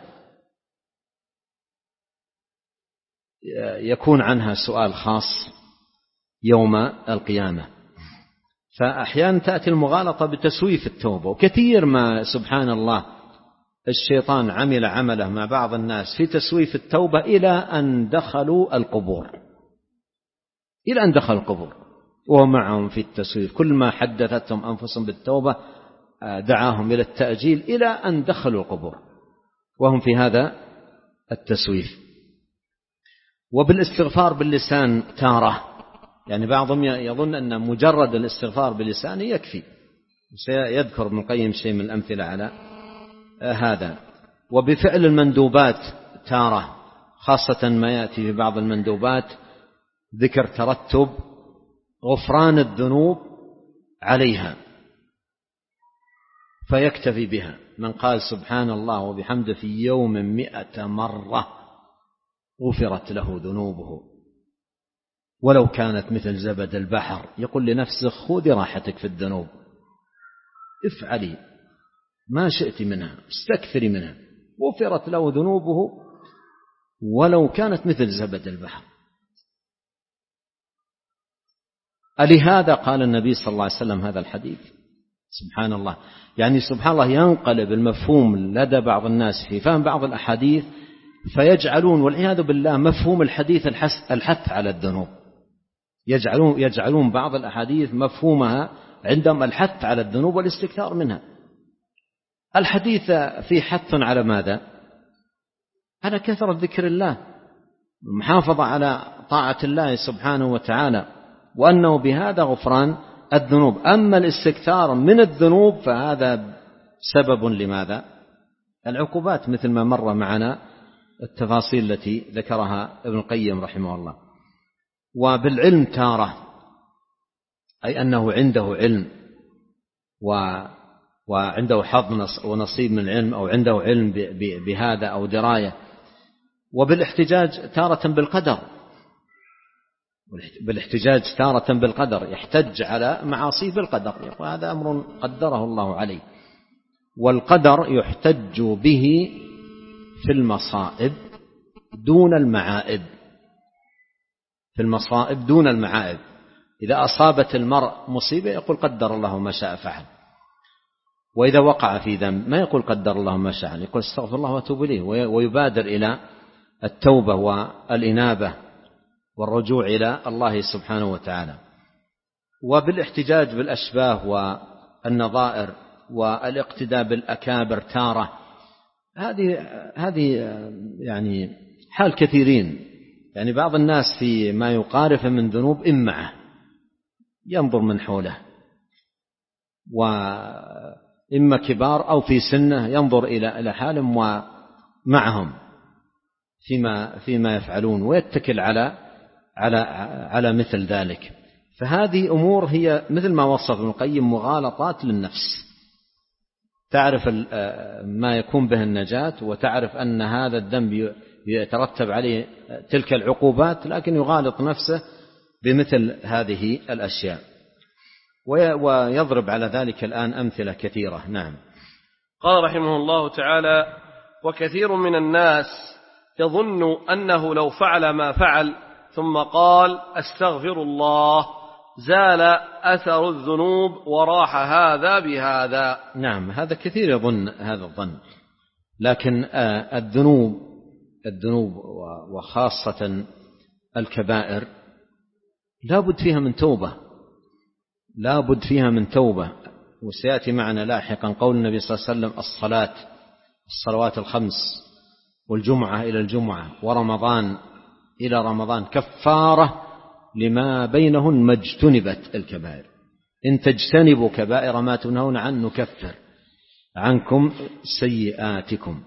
يكون عنها سؤال خاص يوم القيامة. فأحيانا تأتي المغالطة بتسويف التوبة، وكثير ما سبحان الله الشيطان عمل عمله مع بعض الناس في تسويف التوبة إلى أن دخلوا القبور، إلى أن دخلوا القبور ومعهم في التسويف. كل ما حدثتهم أنفسهم بالتوبة دعاهم إلى التأجيل إلى أن دخلوا القبور وهم في هذا التسويف. وبالاستغفار باللسان تارة، يعني بعضهم يظن أن مجرد الاستغفار باللسان يكفي، سيذكر ابن القيم شيء من الأمثلة على هذا. وبفعل المندوبات تارة، خاصة ما يأتي في بعض المندوبات ذكر ترتب غفران الذنوب عليها فيكتفي بها. من قال سبحان الله وبحمده في يوم مئة مرة غفرت له ذنوبه ولو كانت مثل زبد البحر. يقول لنفسه خذي راحتك في الذنوب، افعلي ما شئت منها، استكثري منها، غفرت له ذنوبه ولو كانت مثل زبد البحر. ألهذا قال النبي صلى الله عليه وسلم هذا الحديث؟ سبحان الله. يعني سبحان الله ينقلب المفهوم لدى بعض الناس في فهم بعض الأحاديث، فيجعلون والعياذ بالله مفهوم الحديث الحث على الذنوب، يجعلون يجعلون بعض الأحاديث مفهومها عندهم الحث على الذنوب والاستكثار منها. الحديث فيه حث على ماذا؟ على كثرة ذكر الله، المحافظة على طاعة الله سبحانه وتعالى، وأنه بهذا غفران الذنوب. أما الاستكثار من الذنوب فهذا سبب لماذا؟ العقوبات، مثل ما مر معنا التفاصيل التي ذكرها ابن القيم رحمه الله. وبالعلم تارة، أي أنه عنده علم و وعنده حظ ونصيب من العلم، أو عنده علم بهذا أو دراية. وبالاحتجاج تارة بالقدر، بالاحتجاج تارة بالقدر، يحتج على معاصيه بالقدر، وهذا أمر قدره الله عليه. والقدر يحتج به في المصائب دون المعائب، في المصائب دون المعائب. إذا أصابت المرء مصيبة يقول قدر الله ما شاء فعل. وإذا وقع في ذنب ما يقول قدر الله ما شاء، يقول استغفر الله وأتوب إليه، ويبادر إلى التوبة والإنابة والرجوع إلى الله سبحانه وتعالى. وبالاحتجاج بالأشباه والنظائر والاقتداء بالأكابر تارة، هذه هذه يعني حال كثيرين. يعني بعض الناس في ما يقارف من ذنوب إمعة، ينظر من حوله، وإما كبار أو في سنه ينظر إلى إلى حالهم ومعهم فيما فيما يفعلون، ويتكل على على على مثل ذلك. فهذه أمور هي مثل ما وصف ابن القيم مغالطات للنفس، تعرف ما يكون به النجاة، وتعرف أن هذا الذنب يترتب عليه تلك العقوبات، لكن يغالط نفسه بمثل هذه الأشياء. ويضرب على ذلك الآن أمثلة كثيرة. نعم. قال رحمه الله تعالى: وكثير من الناس يظن أنه لو فعل ما فعل ثم قال أستغفر الله زال أثر الذنوب وراح هذا بهذا. نعم، هذا كثير يظن هذا الظن، لكن الذنوب الذنوب وخاصة الكبائر لا بد فيها من توبة، لا بد فيها من توبة. وسيأتي معنا لاحقا قول النبي صلى الله عليه وسلم: الصلاة الصلوات الخمس والجمعة إلى الجمعة ورمضان إلى رمضان كفارة لما بينهن ما اجتنبت الكبائر. إن تجتنبوا كبائر ما تنهون عنه نكفر عنكم سيئاتكم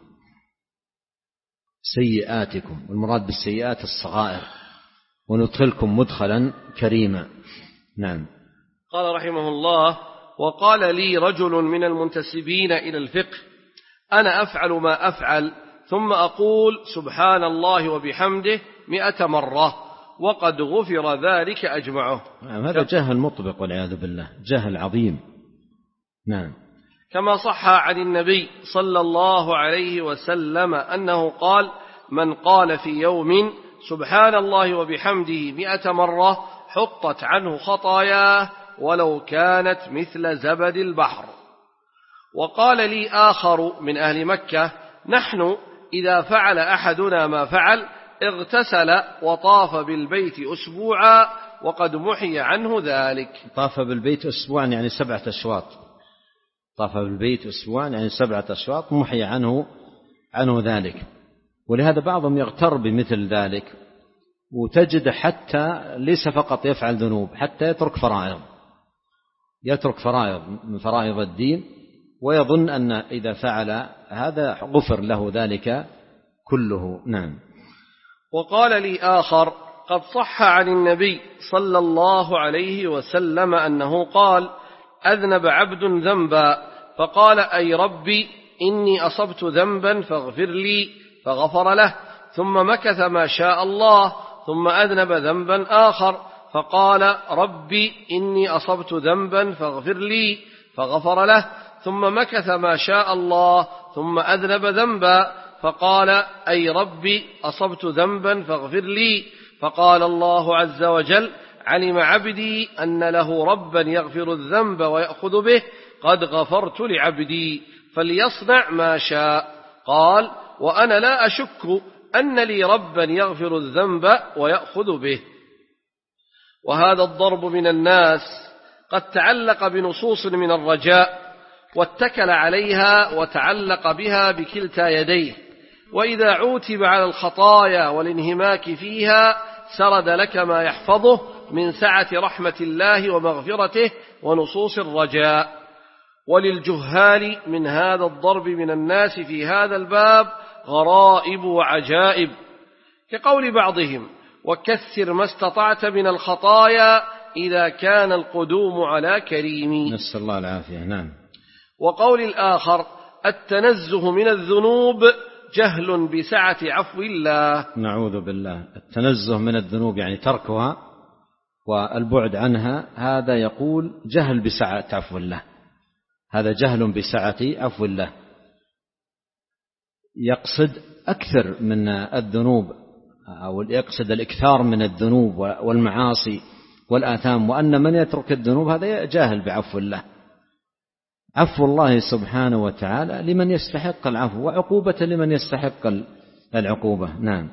سيئاتكم والمراد بالسيئات الصغائر، وندخلكم مدخلا كريما. نعم. قال رحمه الله: وقال لي رجل من المنتسبين إلى الفقه: أنا أفعل ما أفعل ثم أقول سبحان الله وبحمده مئة مرة وقد غفر ذلك أجمعه. نعم، هذا جهل مطبق والعياذ بالله، جهل عظيم. نعم. كما صح عن النبي صلى الله عليه وسلم أنه قال: من قال في يوم سبحان الله وبحمده مئة مرة حطت عنه خطاياه ولو كانت مثل زبد البحر. وقال لي آخر من أهل مكة: نحن إذا فعل أحدنا ما فعل اغتسل وطاف بالبيت أسبوعا وقد محي عنه ذلك. طاف بالبيت أسبوعا يعني سبعة أشواط، طاف بالبيت أسبوعا يعني سبعة أشواط محي عنه عنه ذلك. ولهذا بعضهم يغتر بمثل ذلك، وتجد حتى ليس فقط يفعل ذنوب، حتى يترك فرائض، يترك فرائض من فرائض الدين، ويظن أن إذا فعل هذا غفر له ذلك كله. نعم. وقال لي آخر: قد صح عن النبي صلى الله عليه وسلم أنه قال: أذنب عبد ذنبا فقال أي ربي إني أصبت ذنبا فاغفر لي فغفر له، ثم مكث ما شاء الله، ثم أذنب ذنبا آخر فقال ربي إني أصبت ذنبا فاغفر لي فغفر له، ثم مكث ما شاء الله، ثم أذنب ذنبا فقال أي ربي أصبت ذنبا فاغفر لي، فقال الله عز وجل: علم عبدي أن له ربا يغفر الذنب ويأخذ به، قد غفرت لعبدي فليصنع ما شاء. قال: وأنا لا أشك أن لي ربا يغفر الذنب ويأخذ به. وهذا الضرب من الناس قد تعلق بنصوص من الرجاء واتكل عليها وتعلق بها بكلتا يديه، وإذا عوتب على الخطايا والانهماك فيها سرد لك ما يحفظه من سعة رحمة الله ومغفرته ونصوص الرجاء. وللجهال من هذا الضرب من الناس في هذا الباب غرائب وعجائب، كقول بعضهم: وكثر ما استطعت من الخطايا إذا كان القدوم على كريم. نسأل الله العافية. نعم. وقول الآخر: التنزه من الذنوب جهل بسعة عفو الله. نعوذ بالله. التنزه من الذنوب يعني تركها والبعد عنها، هذا يقول جهل بسعة عفو الله، هذا جهل بسعة عفو الله. يقصد أكثر من الذنوب، أو يقصد الإكثار من الذنوب والمعاصي والآثام، وأن من يترك الذنوب هذا جاهل بعفو الله. عفو الله سبحانه وتعالى لمن يستحق العفو وعقوبة لمن يستحق العقوبة. نعم.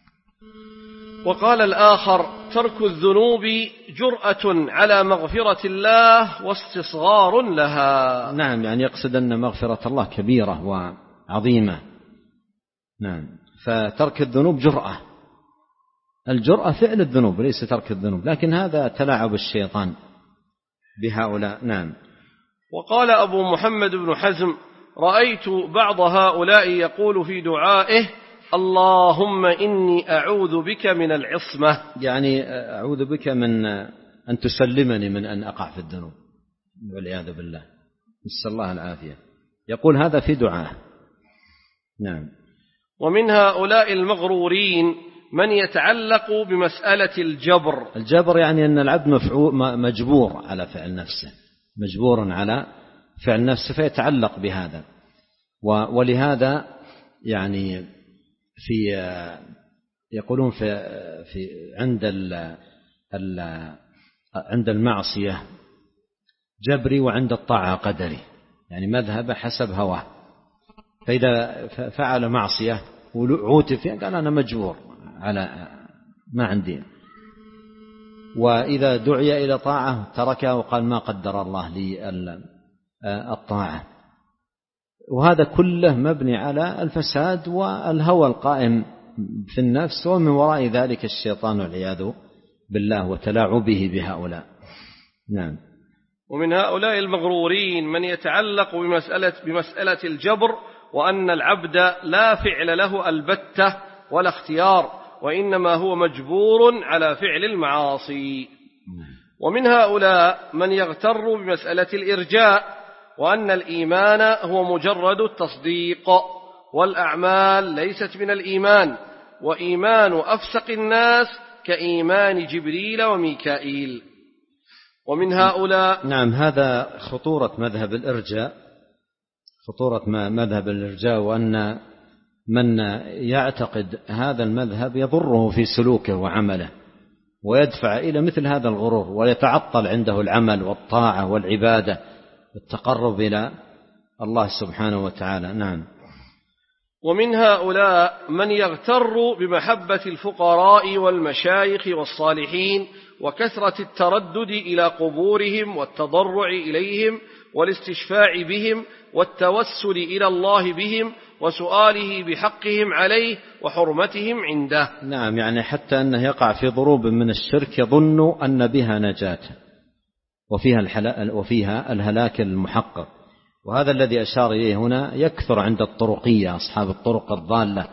وقال الآخر: ترك الذنوب جرأة على مغفرة الله واستصغار لها. نعم، يعني يقصد أن مغفرة الله كبيرة وعظيمة. نعم، فترك الذنوب جرأة، الجرأة فعل الذنوب ليس ترك الذنوب، لكن هذا تلاعب الشيطان بهؤلاء. نعم. وقال أبو محمد بن حزم: رأيت بعض هؤلاء يقول في دعائه: اللهم إني أعوذ بك من العصمة، يعني أعوذ بك من أن تسلمني من أن أقع في الذنوب والعياذ بالله، نسأل الله العافية، يقول هذا في دعاء. نعم. ومن هؤلاء المغرورين من يتعلق بمسألة الجبر. الجبر يعني أن العبد مجبور على فعل نفسه، مجبور على فعل نفسه فيتعلق بهذا. ولهذا يعني في يقولون في في عند ال ال عند المعصية جبري وعند الطاعة قدري، يعني مذهب حسب هواه، فإذا فعل معصية وعوتب فيها قال أنا مجبور على ما عندي، وإذا دعي إلى طاعة تركها وقال ما قدر الله لي الطاعة. وهذا كله مبني على الفساد والهوى القائم في النفس، ومن وراء ذلك الشيطان والعياذ بالله وتلاعبه بهؤلاء. نعم. ومن هؤلاء المغرورين من يتعلق بمسألة, بمسألة الجبر، وأن العبد لا فعل له البتة ولا اختيار، وإنما هو مجبور على فعل المعاصي. ومن هؤلاء من يغتر بمسألة الإرجاء، وأن الإيمان هو مجرد التصديق، والأعمال ليست من الإيمان، وإيمان أفسق الناس كإيمان جبريل وميكائيل. ومن هؤلاء نعم، هذا خطورة مذهب الإرجاء، خطورة مذهب الإرجاء، وأن من يعتقد هذا المذهب يضره في سلوكه وعمله ويدفع إلى مثل هذا الغرور، ويتعطل عنده العمل والطاعة والعبادة التقرب إلى الله سبحانه وتعالى. نعم. ومن هؤلاء من يغتر بمحبة الفقراء والمشايخ والصالحين، وكثرة التردد إلى قبورهم والتضرع إليهم والاستشفاع بهم والتوسل إلى الله بهم وسؤاله بحقهم عليه وحرمتهم عنده. نعم، يعني حتى أنه يقع في ضروب من الشرك يظن أن بها نجاة وفيها, وفيها الهلاك المحقق. وهذا الذي أشار إليه هنا يكثر عند الطرقية، أصحاب الطرق الضالة،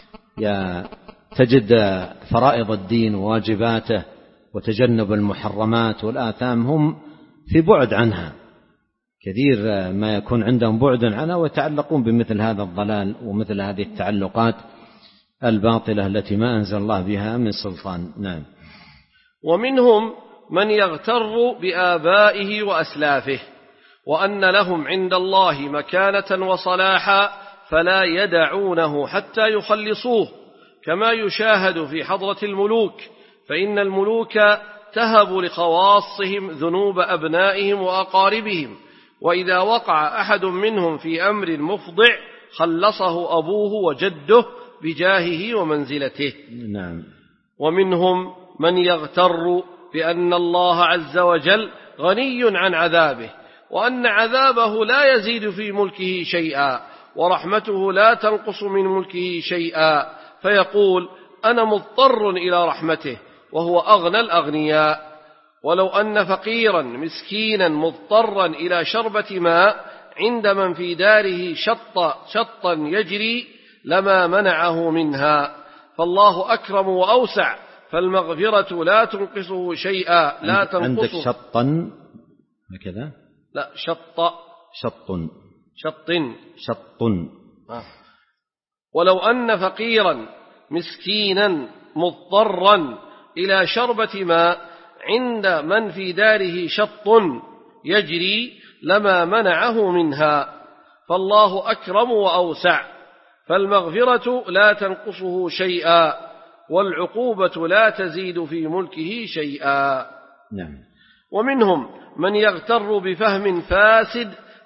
تجد فرائض الدين وواجباته وتجنب المحرمات والآثام هم في بعد عنها، كثير ما يكون عندهم بعد عنها ويتعلقون بمثل هذا الضلال ومثل هذه التعلقات الباطلة التي ما أنزل الله بها من سلطان. نعم. ومنهم من يغتر بآبائه وأسلافه، وأن لهم عند الله مكانة وصلاحا فلا يدعونه حتى يخلصوه، كما يشاهد في حضرة الملوك، فإن الملوك تهب لخواصهم ذنوب أبنائهم وأقاربهم، وإذا وقع أحد منهم في أمر مفضع خلصه أبوه وجده بجاهه ومنزلته. نعم. ومنهم من يغتر بأن الله عز وجل غني عن عذابه، وأن عذابه لا يزيد في ملكه شيئا، ورحمته لا تنقص من ملكه شيئا، فيقول أنا مضطر إلى رحمته وهو أغنى الأغنياء. ولو أن فقيرا مسكينا مضطرا إلى شربة ماء عند من في داره شط شطا يجري لما منعه منها، فالله أكرم وأوسع، فالمغفرة لا تنقصه شيئا، لا تنقصه. عندك شطا هكذا؟ لا، شط شط شط شط آه. ولو أن فقيرا مسكينا مضطرا إلى شربة ماء عند من في داره شط يجري لما منعه منها، فالله أكرم وأوسع، فالمغفرة لا تنقصه شيئا، والعقوبة لا تزيد في ملكه شيئا. نعم. ومنهم من يغتر بفهم فاسد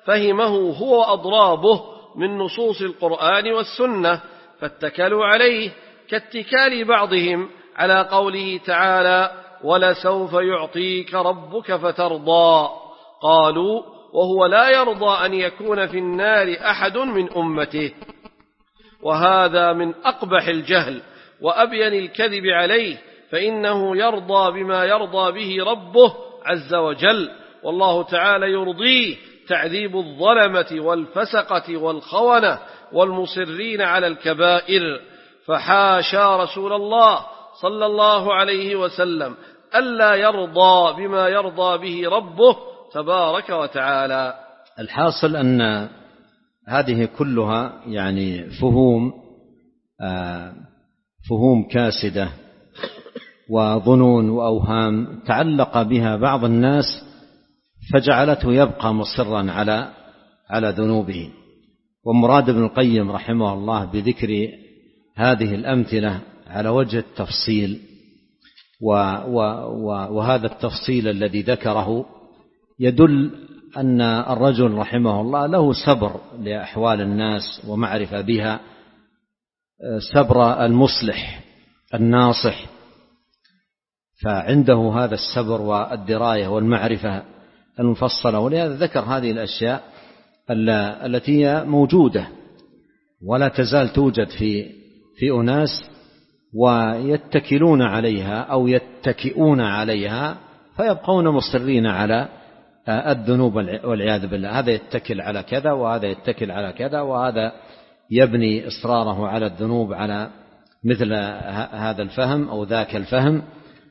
فهمه هو وأضرابه من نصوص القرآن والسنة فاتكلوا عليه، كاتكال بعضهم على قوله تعالى: ولسوف يعطيك ربك فترضى. قالوا: وهو لا يرضى أن يكون في النار أحد من أمته. وهذا من أقبح الجهل وأبين الكذب عليه، فإنه يرضى بما يرضى به ربه عز وجل، والله تعالى يرضيه تعذيب الظلمة والفسقة والخونة والمصرين على الكبائر. فحاشا رسول الله صلى الله عليه وسلم ألا يرضى بما يرضى به ربه تبارك وتعالى. الحاصل أن هذه كلها يعني فهوم فهوم كاسدة وظنون وأوهام تعلق بها بعض الناس فجعلته يبقى مصرا على على ذنوبه. ومراد ابن القيم رحمه الله بذكر هذه الأمثلة على وجه التفصيل، وهذا التفصيل الذي ذكره يدل أن الرجل رحمه الله له صبر لأحوال الناس ومعرفة بها، صبر المصلح الناصح، فعنده هذا الصبر والدراية والمعرفة المفصلة. ولهذا ذكر هذه الأشياء التي هي موجودة ولا تزال توجد في في أناس ويتكلون عليها أو يتكئون عليها فيبقون مصرين على الذنوب والعياذ بالله. هذا يتكل على كذا وهذا يتكل على كذا، وهذا يبني إصراره على الذنوب على مثل هذا الفهم أو ذاك الفهم،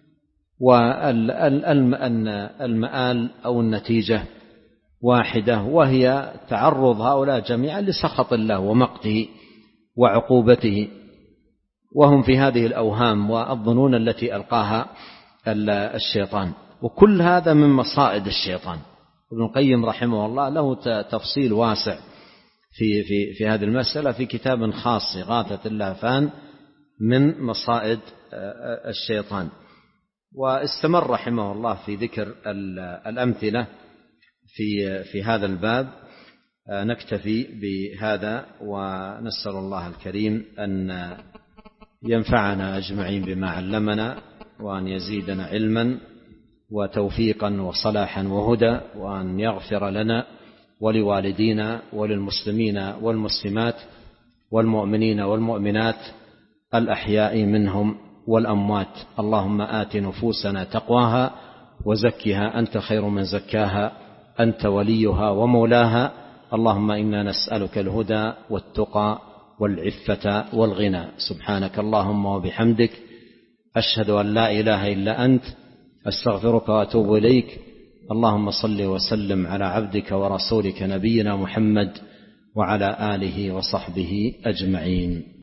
والمآل أو النتيجة واحدة، وهي تعرض هؤلاء جميعا لسخط الله ومقته وعقوبته، وهم في هذه الأوهام والظنون التي ألقاها الشيطان. وكل هذا من مصائد الشيطان. ابن القيم رحمه الله له تفصيل واسع في في في هذه المسألة في كتاب خاص إغاثة اللهفان من مصائد الشيطان. واستمر رحمه الله في ذكر الأمثلة في في هذا الباب. نكتفي بهذا ونسأل الله الكريم أن ينفعنا أجمعين بما علمنا، وأن يزيدنا علما وتوفيقا وصلاحا وهدى، وأن يغفر لنا ولوالدينا وللمسلمين والمسلمات والمؤمنين والمؤمنات الأحياء منهم والأموات. اللهم آت نفوسنا تقواها وزكها أنت خير من زكاها أنت وليها ومولاها. اللهم إنا نسألك الهدى والتقى والعفة والغنى. سبحانك اللهم وبحمدك، أشهد أن لا إله إلا أنت، أستغفرك وأتوب إليك. اللهم صل وسلم على عبدك ورسولك نبينا محمد وعلى آله وصحبه أجمعين.